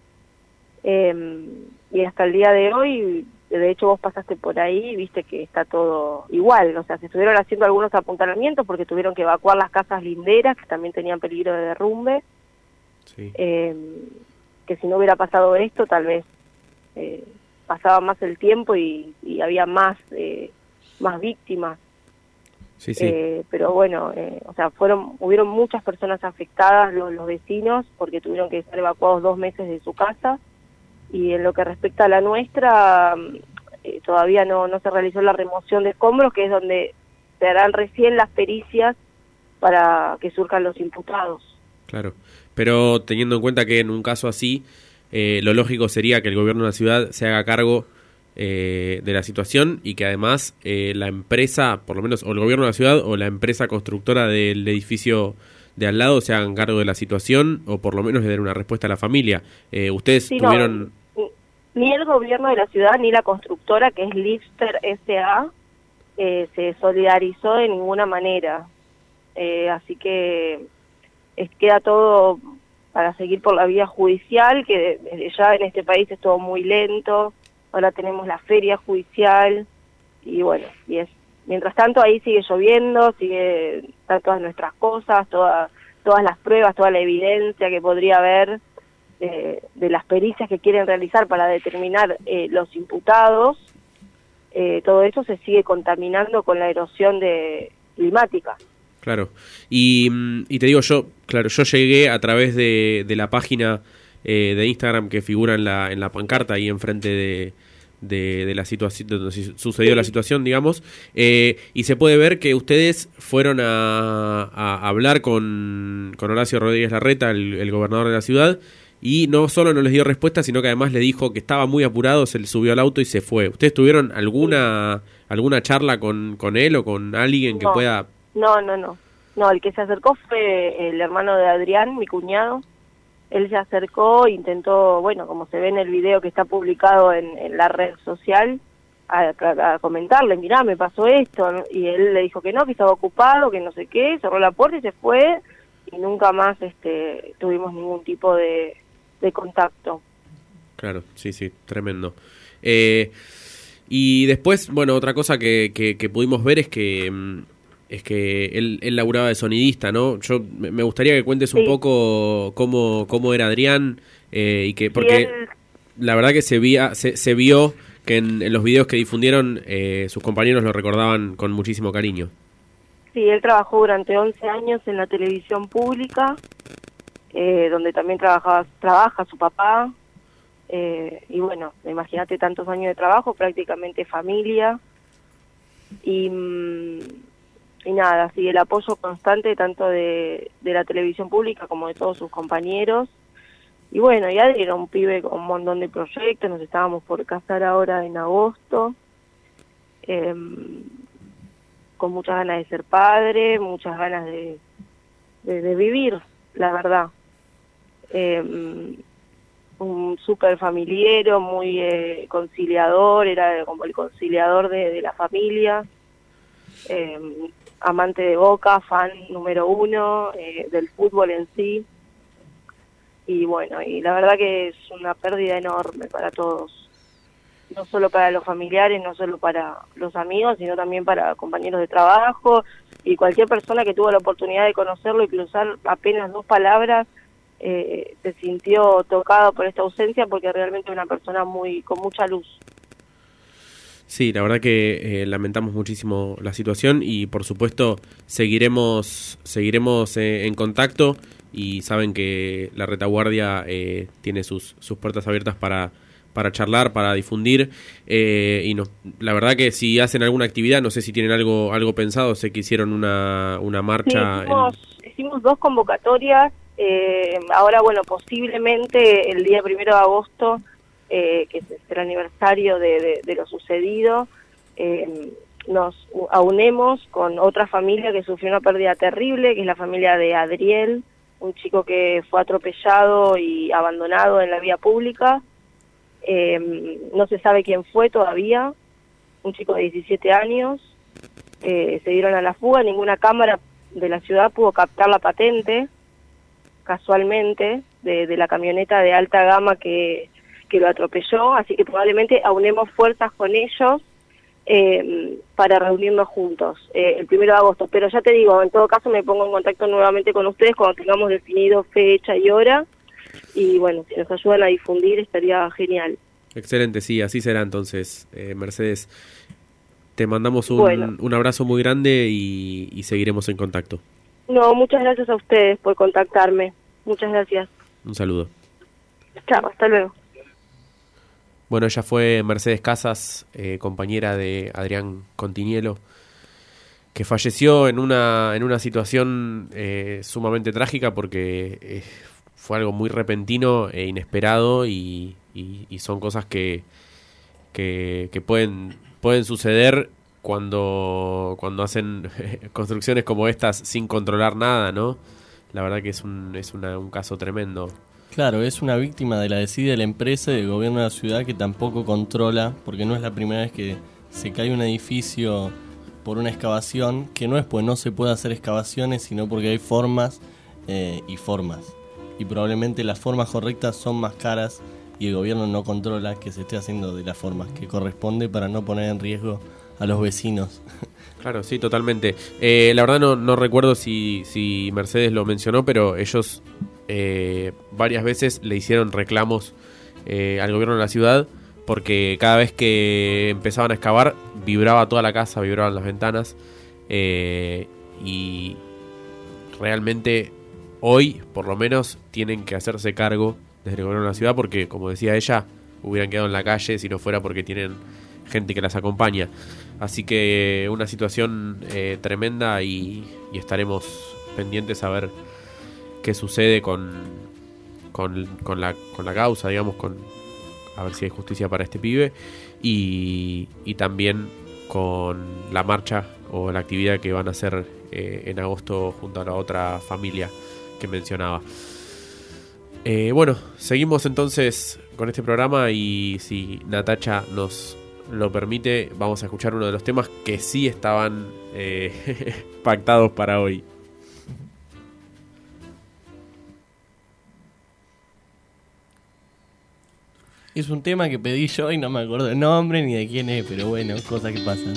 Eh, y hasta el día de hoy, de hecho vos pasaste por ahí y viste que está todo igual, o sea, se estuvieron haciendo algunos apuntalamientos porque tuvieron que evacuar las casas linderas que también tenían peligro de derrumbe. Sí. Eh, que si no hubiera pasado esto, tal vez eh, pasaba más el tiempo y, y había más eh, más víctimas. Sí, sí. Eh, pero bueno, eh, o sea, fueron hubieron muchas personas afectadas, los, los vecinos, porque tuvieron que ser evacuados dos meses de su casa. Y en lo que respecta a la nuestra, eh, todavía no, no se realizó la remoción de escombros, que es donde se harán recién las pericias para que surjan los imputados. Claro, pero teniendo en cuenta que en un caso así, eh, lo lógico sería que el gobierno de la ciudad se haga cargo eh, de la situación y que además eh, la empresa, por lo menos, o el gobierno de la ciudad o la empresa constructora del edificio de al lado se hagan cargo de la situación o por lo menos le den una respuesta a la familia. Eh, ustedes Sí, tuvieron... no, ni el gobierno de la ciudad ni la constructora, que es Lifter S A, eh, se solidarizó de ninguna manera. Eh, así que es, queda todo para seguir por la vía judicial, que desde ya en este país es todo muy lento. Ahora tenemos la feria judicial y bueno, y es mientras tanto ahí sigue lloviendo, sigue están todas nuestras cosas, todas todas las pruebas, toda la evidencia que podría haber de, de las pericias que quieren realizar para determinar eh, los imputados. Eh, todo eso se sigue contaminando con la erosión de climática. Claro, y, y te digo yo, claro, yo llegué a través de, de la página eh, de Instagram que figura en la, en la pancarta ahí enfrente de, de, de la situación, donde sucedió la situación, digamos, eh, y se puede ver que ustedes fueron a, a hablar con, con Horacio Rodríguez Larreta, el, el gobernador de la ciudad, y no solo no les dio respuesta, sino que además le dijo que estaba muy apurado, se le subió al auto y se fue. ¿Ustedes tuvieron alguna alguna charla con, con él o con alguien que No. pueda...? No, no, no. No, el que se acercó fue el hermano de Adrián, mi cuñado. Él se acercó, intentó, bueno, como se ve en el video que está publicado en, en la red social, a, a, a comentarle, mirá, me pasó esto, ¿no? Y él le dijo que no, que estaba ocupado, que no sé qué, cerró la puerta y se fue, y nunca más este, tuvimos ningún tipo de, de contacto. Claro, sí, sí, tremendo. Eh, y después, bueno, otra cosa que, que, que pudimos ver es que mm, es que él, él laburaba de sonidista, ¿no? Yo me me gustaría que cuentes un Sí. poco cómo, cómo era Adrián eh, y que porque Sí, él- la verdad que se vía, se, se vio que en, en los videos que difundieron eh, sus compañeros lo recordaban con muchísimo cariño. Sí, él trabajó durante once años en la televisión pública, eh, donde también trabajaba, trabaja su papá. Eh, y bueno, imagínate tantos años de trabajo, prácticamente familia. Y, mm, y nada, sí, el apoyo constante tanto de, de la televisión pública como de todos sus compañeros. Y bueno, ya era un pibe con un montón de proyectos, nos estábamos por casar ahora en agosto. Eh, con muchas ganas de ser padre, muchas ganas de, de, de vivir, la verdad. Eh, un súper familiero, muy eh, conciliador, era como el conciliador de, de la familia, eh, amante de Boca, fan número uno, eh, del fútbol en sí. Y bueno, y la verdad que es una pérdida enorme para todos. No solo para los familiares, no solo para los amigos, sino también para compañeros de trabajo y cualquier persona que tuvo la oportunidad de conocerlo y cruzar apenas dos palabras eh, se sintió tocado por esta ausencia porque realmente es una persona muy con mucha luz. Sí, la verdad que eh, lamentamos muchísimo la situación y por supuesto seguiremos seguiremos eh, en contacto y saben que la retaguardia eh, tiene sus, sus puertas abiertas para, para charlar, para difundir eh, y nos, la verdad que si hacen alguna actividad, no sé si tienen algo algo pensado, sé que hicieron una, una marcha. Sí, hicimos, en... hicimos dos convocatorias, eh, ahora bueno, posiblemente el día primero de agosto, Eh, que es el aniversario de, de, de lo sucedido, eh, nos aunemos con otra familia que sufrió una pérdida terrible, que es la familia de Adriel, un chico que fue atropellado y abandonado en la vía pública. Eh, no se sabe quién fue todavía, un chico de diecisiete años, eh, se dieron a la fuga, ninguna cámara de la ciudad pudo captar la patente, casualmente, de, de la camioneta de alta gama que que lo atropelló, así que probablemente aunemos fuerzas con ellos eh, para reunirnos juntos eh, el primero de agosto. Pero ya te digo, en todo caso me pongo en contacto nuevamente con ustedes cuando tengamos definido fecha y hora, y bueno, si nos ayudan a difundir estaría genial. Excelente, sí, así será entonces, eh, Mercedes. Te mandamos un, Bueno. un abrazo muy grande y, y seguiremos en contacto. No, muchas gracias a ustedes por contactarme. Muchas gracias. Un saludo. Chao, hasta luego. Bueno, ella fue Mercedes Casas, eh, compañera de Adrián Continielo, que falleció en una en una situación eh, sumamente trágica porque eh, fue algo muy repentino e inesperado y, y, y son cosas que, que, que pueden, pueden suceder cuando, cuando hacen construcciones como estas sin controlar nada, ¿no? La verdad que es un, es una, un caso tremendo. Claro, es una víctima de la desidia de la empresa y del gobierno de la ciudad que tampoco controla, porque no es la primera vez que se cae un edificio por una excavación, que no es pues no se puede hacer excavaciones, sino porque hay formas eh, y formas. Y probablemente las formas correctas son más caras y el gobierno no controla que se esté haciendo de las formas que corresponde para no poner en riesgo a los vecinos. Claro, sí, totalmente. Eh, la verdad no, no recuerdo si, si Mercedes lo mencionó, pero ellos eh, varias veces le hicieron reclamos eh, al gobierno de la ciudad porque cada vez que empezaban a excavar vibraba toda la casa, vibraban las ventanas eh, y realmente hoy por lo menos tienen que hacerse cargo desde el gobierno de la ciudad porque, como decía ella, hubieran quedado en la calle si no fuera porque tienen gente que las acompaña. Así que una situación eh, tremenda y, y estaremos pendientes a ver qué sucede con, con, con, la, con la causa, digamos, con a ver si hay justicia para este pibe y, y también con la marcha o la actividad que van a hacer eh, en agosto junto a la otra familia que mencionaba. Eh, bueno, seguimos entonces con este programa y si Natacha nos lo permite, vamos a escuchar uno de los temas que sí estaban eh, pactados para hoy. Es un tema que pedí yo y no me acuerdo el nombre ni de quién es, pero bueno, cosas que pasan.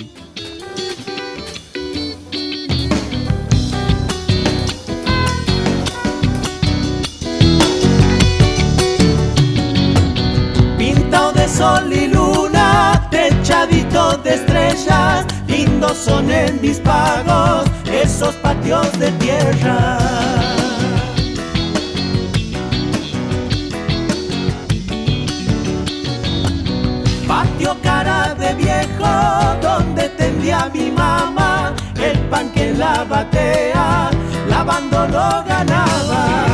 Pintado de sol y luna, techadito de estrellas, lindos son en mis pagos esos patios de tierra. Patio cara de viejo, donde tendía mi mamá, el pan que la batea, lavando lo ganaba.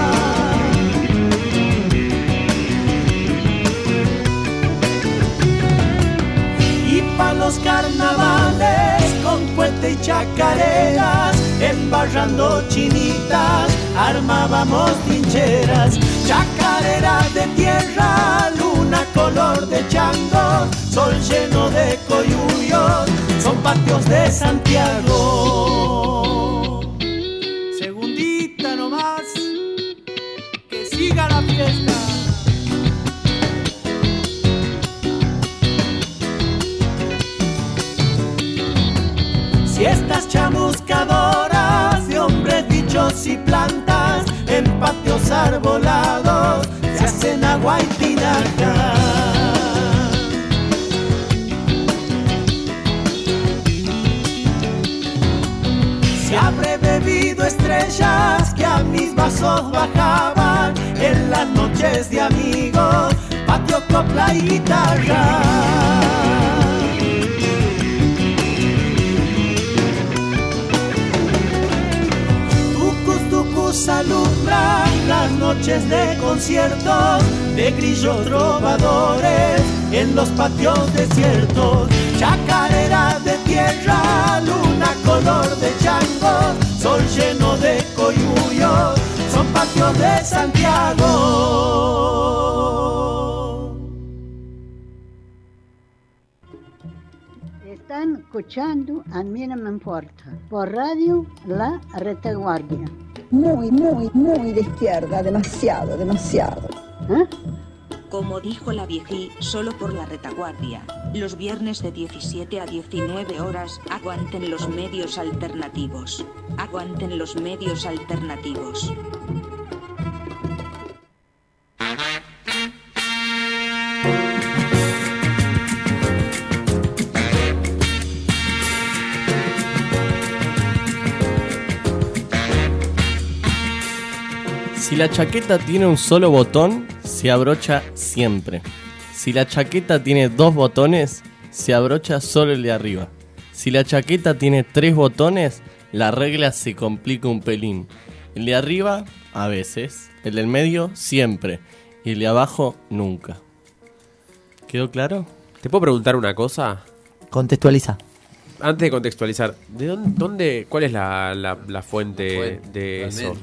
Y pa' los carnavales, con cuete y chacareras, embarrando chinitas, armábamos trincheras. Chacarera de tierra, luna color de chango, sol lleno de coyuyos, son patios de Santiago. Segundita nomás, que siga la fiesta. Si estas chamuscadoras de hombres, bichos y plantas, en patios árboles una guaitinaca. Se habré bebido estrellas que a mis vasos bajaban en las noches de amigos, patio, copla y guitarra. Tucus, tucus alumbran las noches de conciertos de grillos trovadores en los patios desiertos. Chacarera de tierra, luna color de chango, sol lleno de coyullos, son patios de Santiago. Están escuchando A mí no me importa, por radio La Retaguardia. Muy, muy, muy de izquierda, demasiado, demasiado. ¿Eh? Como dijo la viejí, solo por la retaguardia. Los viernes de diecisiete a diecinueve horas, aguanten los medios alternativos. Aguanten los medios alternativos. Si la chaqueta tiene un solo botón, se abrocha siempre. Si la chaqueta tiene dos botones, se abrocha solo el de arriba. Si la chaqueta tiene tres botones, la regla se complica un pelín. El de arriba, a veces. El del medio, siempre. Y el de abajo, nunca. ¿Quedó claro? ¿Te puedo preguntar una cosa? Contextualiza. Antes de contextualizar, ¿de dónde, dónde cuál es la, la, la fuente Fue- de eso?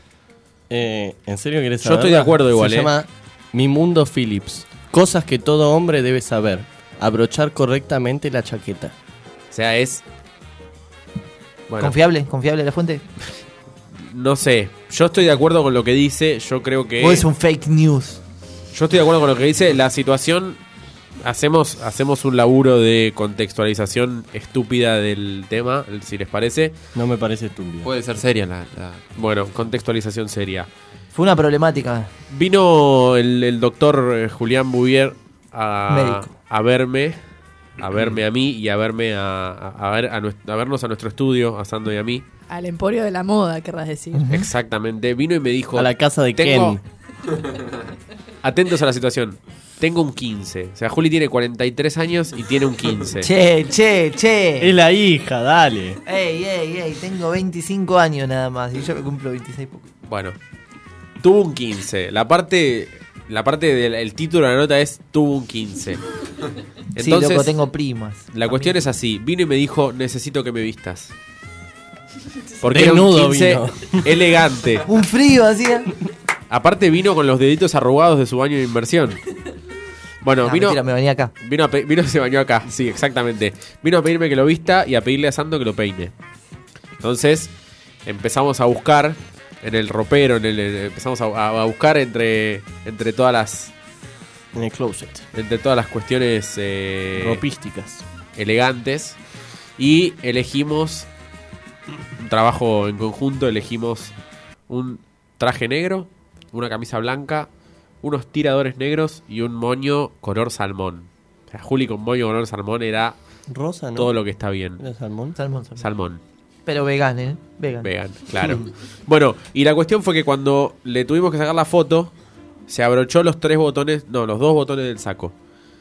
Eh, ¿En serio querés Yo saber? estoy de acuerdo igual, Se eh. llama Mi Mundo Philips. Cosas que todo hombre debe saber. Abrochar correctamente la chaqueta. O sea, es... Bueno, ¿Confiable? ¿Confiable la fuente? no sé. Yo estoy de acuerdo con lo que dice. Yo creo que... ¿O es un fake news? Yo estoy de acuerdo con lo que dice. La situación... Hacemos, hacemos un laburo de contextualización estúpida del tema, si les parece. No me parece estúpido. Puede ser seria la, la- Bueno, contextualización seria. Fue una problemática. Vino el, el doctor eh, Julián Bouvier a, Médico. a verme, a verme a mí y a verme a, a, a ver, a, nues- a vernos a nuestro estudio, a Sando y a mí. Al emporio de la moda, querrás decir. Exactamente. Vino y me dijo... A la casa de tengo... Ken. Atentos a la situación. Tengo un quince. O sea, Juli tiene cuarenta y tres años y tiene un quince. Che, che, che. Es la hija, dale. Ey, ey, ey, tengo veinticinco años nada más y yo me cumplo veintiséis poco. Bueno, tuvo un quince. La parte, la parte del el título de la nota es tuvo un quince. Sí, loco, tengo primas. La cuestión es así. Vino y me dijo, necesito que me vistas. Porque Desnudo era un quince vino. elegante. Un frío hacía. Aparte vino con los deditos arrugados de su baño de inversión. Bueno, No, vino... mentira, me venía acá. Vino, a pe- vino y se bañó acá, sí, exactamente. Vino a pedirme que lo vista y a pedirle a Sando que lo peine. Entonces, empezamos a buscar en el ropero, en el, en- empezamos a, a- a buscar entre, entre todas las... En el closet. Entre todas las cuestiones... Eh, Ropísticas. Elegantes. Y elegimos un trabajo en conjunto, elegimos un traje negro, una camisa blanca, unos tiradores negros y un moño color salmón. O sea, Juli con moño color salmón era Rosa, ¿no? todo lo que está bien. ¿Era salmón? Salmón, salmón. Salmón. Pero vegan, ¿eh? Vegan. Vegan, claro. Bueno, y la cuestión fue que cuando le tuvimos que sacar la foto, se abrochó los tres botones, no, los dos botones del saco.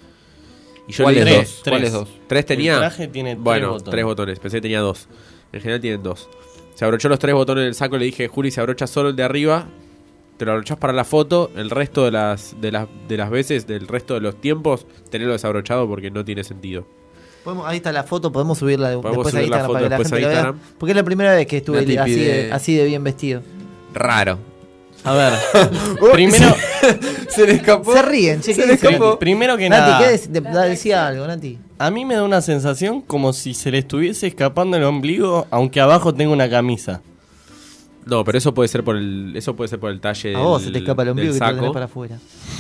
Y yo ¿Cuáles le dije, dos? ¿Cuáles dos? ¿Tres tenía? El traje tiene tres bueno, botones. tres botones. Pensé que tenía dos. En general tienen dos. Se abrochó los tres botones del saco. Le dije, Juli, se abrocha solo el de arriba. Te lo abrochás para la foto. El resto de las, de las, de las veces, del resto de los tiempos, tenerlo desabrochado porque no tiene sentido. Podemos- ahí está la foto, podemos subirla de- Podemos después a subir la Instagram foto para que la después gente a lo vea. Instagram. Porque es la primera vez que estuve Nati así, pide- de, así de bien vestido. Raro. A ver. Primero. Se le escapó. Se ríen, che. Se ¿qué le dicen? escapó. Primero que Nati, nada. ¿qué dec- de- da- decía algo, Nati? A mí me da una sensación como si se le estuviese escapando el ombligo, aunque abajo tenga una camisa. No, pero eso puede ser por el, eso puede ser por el talle A del, vos se te escapa el ombligo del y te lo tenés saco. para afuera.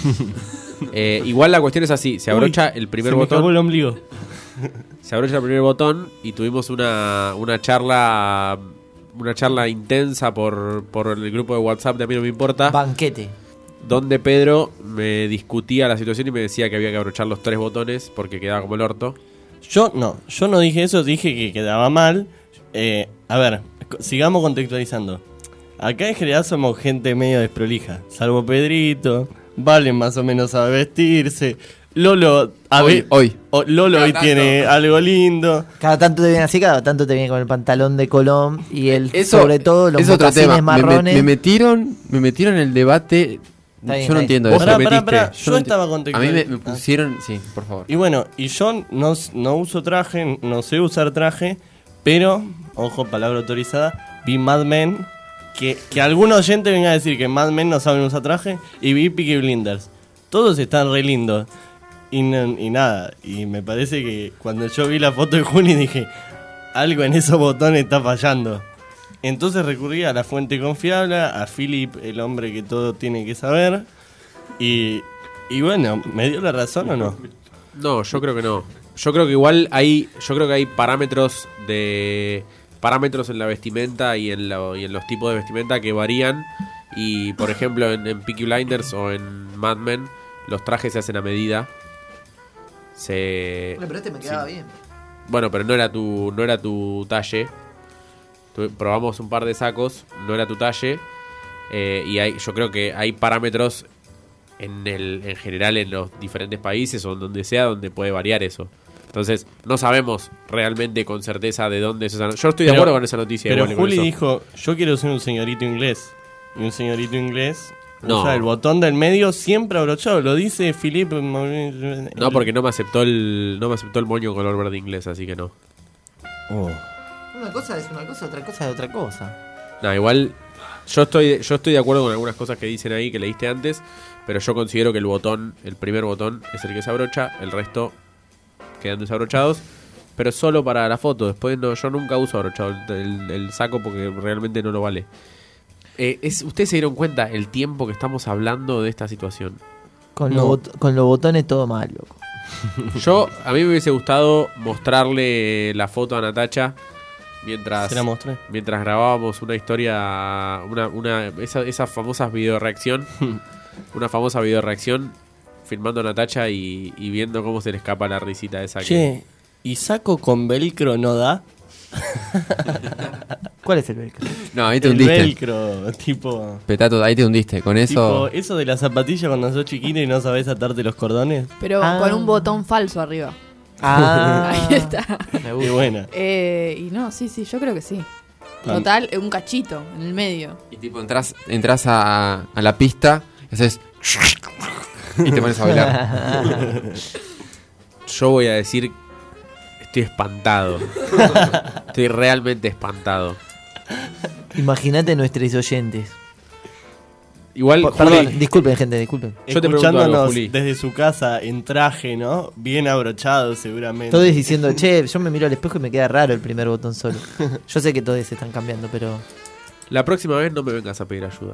Eh, igual la cuestión es así, se abrocha Uy, el primer se me escapó botón. el ombligo. Se abrocha el primer botón y tuvimos una, una charla una charla intensa por, por el grupo de WhatsApp de A mí no me importa. Banquete. donde Pedro me discutía la situación y me decía que había que abrochar los tres botones porque quedaba como el orto. Yo no, yo no dije eso, dije que quedaba mal. Eh, a ver, co- sigamos contextualizando. Acá en general somos gente medio desprolija, salvo Pedrito, Valen más o menos sabe vestirse, Lolo, a Hoy, ver, hoy. o- Lolo Cada hoy tanto. tiene algo lindo. Cada tanto te viene así, cada tanto te viene con el pantalón de Colón y el, Eso, sobre todo los es otro mocasines tema. Me, me- marrones. me metieron, me metieron en el debate. Está bien, Yo no está bien. entiendo Pará, eso. pará, Me metiste. pará, Yo yo no estaba enti- A mí me, me contextual- pusieron, sí, por favor. Y bueno, y yo no, no uso traje, no sé usar traje, pero, ojo, palabra autorizada, vi Mad Men, que, que algún oyente venga a decir que Mad Men no saben usar traje, y vi Peaky Blinders. Todos están re lindos. Y, no- y nada, y me parece que cuando yo vi la foto de Juli dije, algo en esos botones está fallando. Entonces recurrí a la fuente confiable, a Philip, el hombre que todo tiene que saber, y, y bueno, ¿me dio la razón o no? No, yo creo que no. Yo creo que igual hay, yo creo que hay parámetros de parámetros en la vestimenta y en, lo- y en los tipos de vestimenta que varían. Y por ejemplo en, en Peaky Blinders o en Mad Men los trajes se hacen a medida. Se Bueno, pero este me quedaba bien. Bueno, pero no era tu no era tu talle. Tu- probamos un par de sacos, no era tu talle. Eh, y hay, yo creo que hay parámetros en el en general en los diferentes países o en donde sea donde puede variar eso. Entonces, no sabemos realmente con certeza de dónde es esa no- Yo estoy de Pero- acuerdo con esa noticia. Pero igual y con Juli eso. dijo, yo quiero ser un señorito inglés. Y un señorito inglés No. usa el botón del medio siempre abrochado. Lo dice Philip. No, porque no me aceptó el no me aceptó el moño color verde inglés, así que no. Una cosa es una cosa, otra cosa es otra cosa. No, igual yo estoy yo estoy de acuerdo con algunas cosas que dicen ahí que leíste antes, pero yo considero que el botón, el primer botón es el que se abrocha, el resto quedan desabrochados, pero solo para la foto. Después no, yo nunca uso abrochado el, el- el saco porque realmente no lo vale. Eh, es, ¿Ustedes se dieron cuenta el tiempo que estamos hablando de esta situación? Con, No. los, bot- con los botones todo mal, loco. Yo, a mí me hubiese gustado mostrarle la foto a Natacha mientras, Se la mostré. mientras grabábamos una historia, una, una, esa, esas famosas video reacción, una famosa video reacción, filmando a Natacha y, y viendo cómo se le escapa la risita esa. que- Che, ¿y saco con velcro no da? ¿Cuál es el velcro? No, ahí te el hundiste. velcro, tipo... Petato, ahí te hundiste. Con eso. Tipo, eso de la zapatilla cuando sos chiquito y no sabés atarte los cordones. Pero Ah. con un botón falso arriba. Ah, Ahí está. Me gusta. Qué buena. Eh, y no, sí, sí, yo creo que sí. Ah. Total, eh, un cachito en el medio. Y tipo, entras, entras a, a la pista y haces. Y te pones a bailar. Yo voy a decir, estoy espantado. Estoy realmente espantado. Imagínate nuestros oyentes. Igual, Po- Juli, Perdón, disculpen, gente, disculpen. Yo te pregunto algo, Escuchándonos Juli. desde su casa en traje, ¿no? Bien abrochado seguramente. Todos diciendo, che, yo me miro al espejo y me queda raro el primer botón solo. Yo sé que todos se están cambiando, pero. la próxima vez no me vengas a pedir ayuda.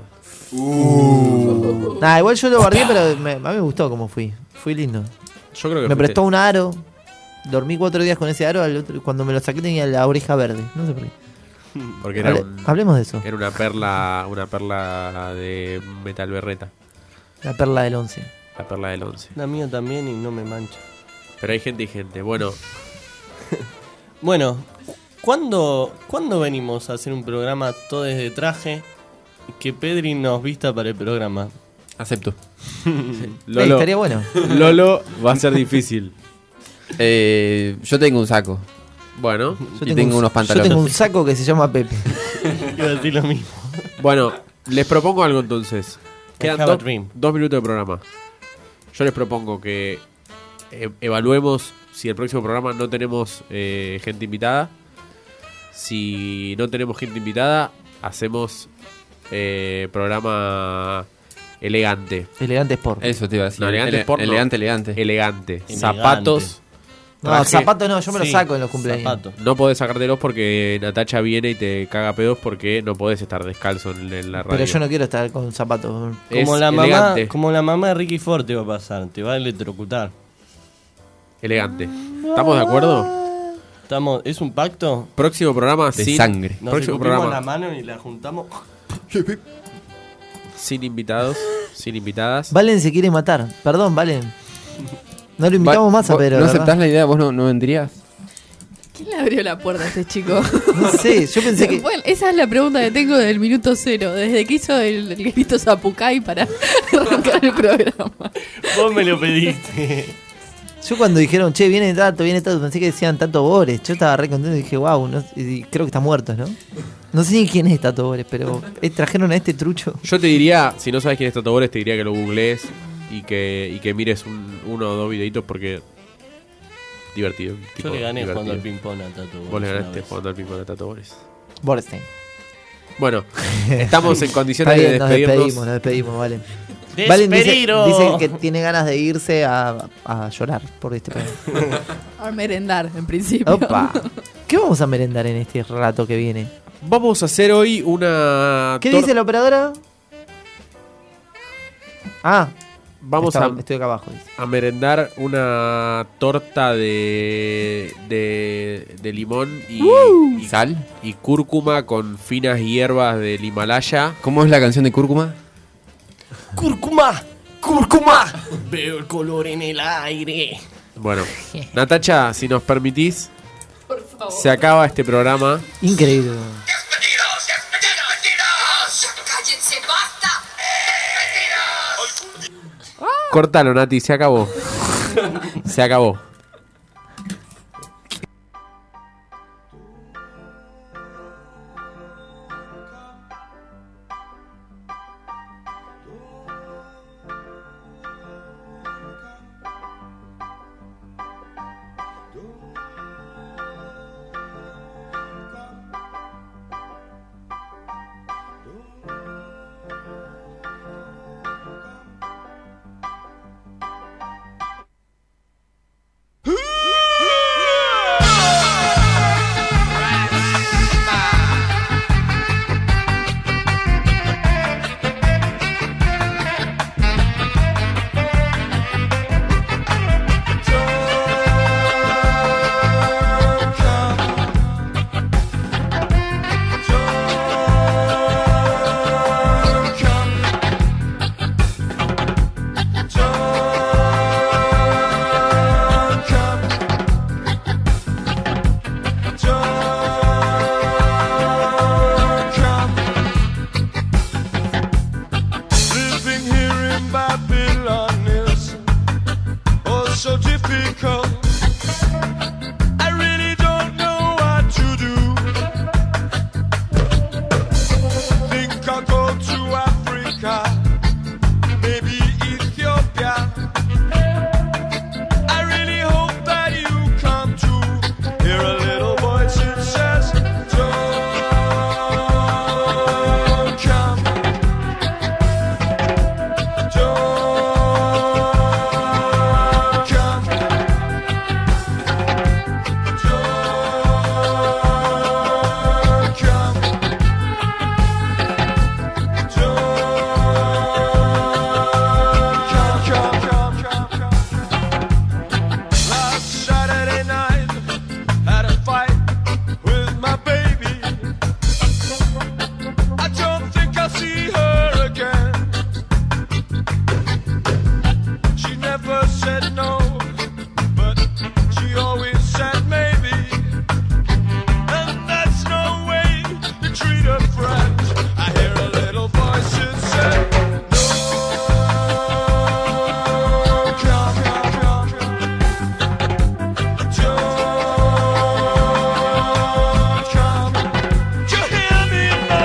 Nah, igual yo lo guardé, pero me- a mí me gustó cómo fui. Fui lindo. Yo creo que Me fuiste- prestó un aro. Dormí cuatro días con ese aro. al otro- cuando me lo saqué tenía la oreja verde. No sé por qué. Porque era Hable- un- hablemos de eso. Era una perla, una perla de metal berreta. La perla del once. La perla del once. La mía también y no me mancha. Pero hay gente y gente. Bueno, Bueno, ¿cuándo, ¿cuándo venimos a hacer un programa todo desde traje? Que Pedri nos vista para el programa. Acepto. Lolo, estaría bueno. Lolo va a ser difícil. Eh, yo tengo un saco. Bueno, y tengo un- unos pantalones. Yo tengo un saco que se llama Pepe. Iba a decir lo mismo. bueno, les propongo algo entonces. Quedan I have a do- dream. dos minutos de programa. Yo les propongo que eh, evaluemos si el próximo programa no tenemos eh, gente invitada. Si no tenemos gente invitada, hacemos eh, programa elegante. Elegante Sport. Eso te iba a decir. No, elegante Ele- sport no. elegante, elegante. Elegante. Elegante. Zapatos. No, traje. zapatos no, yo me Sí, los saco en los cumpleaños. zapato. No podés sacártelos porque Natacha viene y te caga pedos porque no podés estar descalzo en, en la radio. Pero yo no quiero estar con zapatos. Es Como la, mamá, elegante. como la mamá de Ricky Ford te va a pasar, te va a electrocutar. Elegante. ¿Estamos de acuerdo? Estamos, ¿es un pacto? Próximo programa De sin sangre. Nos Próximo escupimos programa la mano y la juntamos. sin invitados. sin invitadas. Valen se quiere matar. Perdón, Valen. No lo invitamos Va- más a vos Pedro. ¿No la aceptás verdad. la idea? ¿Vos no, no vendrías? ¿Quién le abrió la puerta a este chico? No sé, yo pensé que. Bueno, esa es la pregunta que tengo desde el minuto cero, desde que hizo el, el grito Zapucay para arrancar el programa. Vos me lo pediste. Yo cuando dijeron, che, viene Tato, viene Tato, pensé que decían Tato Bores. Yo estaba re contento y dije, wow, no, y creo que está muerto, ¿no? No sé ni quién es Tato Bores, pero eh, trajeron a este trucho. Yo te diría, si no sabes quién es Tato Bores, te diría que lo googlees y que, y que mires un, uno o dos videitos porque divertido. Yo le gané divertido. jugando al ping-pong a Tato Bores Vos le una ganaste vez. jugando al ping-pong a Tato Bores. Borstein. Bueno, estamos en condiciones Está bien, de nos despedirnos. despedimos, nos despedimos, Valen. Valen dice, dice que tiene ganas de irse a, a llorar por este programa. A merendar, en principio. Opa. ¿Qué vamos a merendar en este rato que viene? Vamos a hacer hoy una... ¿Qué tor- dice la operadora? Ah, Vamos está- a, estoy acá abajo. Dice. a merendar una torta de, de, de limón y, Uh. y ¿Sal? y cúrcuma con finas hierbas del Himalaya. ¿Cómo es la canción de Cúrcuma? ¡Cúrcuma! ¡Cúrcuma! Veo el color en el aire. Bueno, Natacha, si nos permitís, se acaba este programa. Increíble. ¡Cállense, basta! Cortalo, Nati, se acabó. Se acabó. Living here in Babylon is oh so difficult. I really don't know what to do. Think I'll go to Africa, maybe Ethiopia. I really hope that you come to hear a little voice that says, don't come. Last Saturday night, had a fight with my baby. I don't think I'll see her again. She never said no, but she always said maybe. And that's no way to treat a friend. I hear a little voice that said, "Don't come, come, come, come. Don't come." You hear me? No,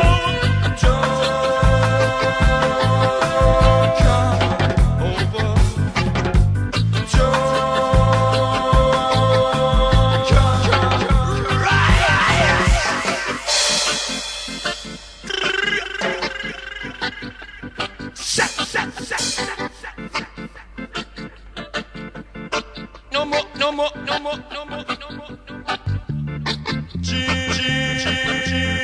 don't come over. No more, no more, no more, no more, no more, no more. G, G, G, G.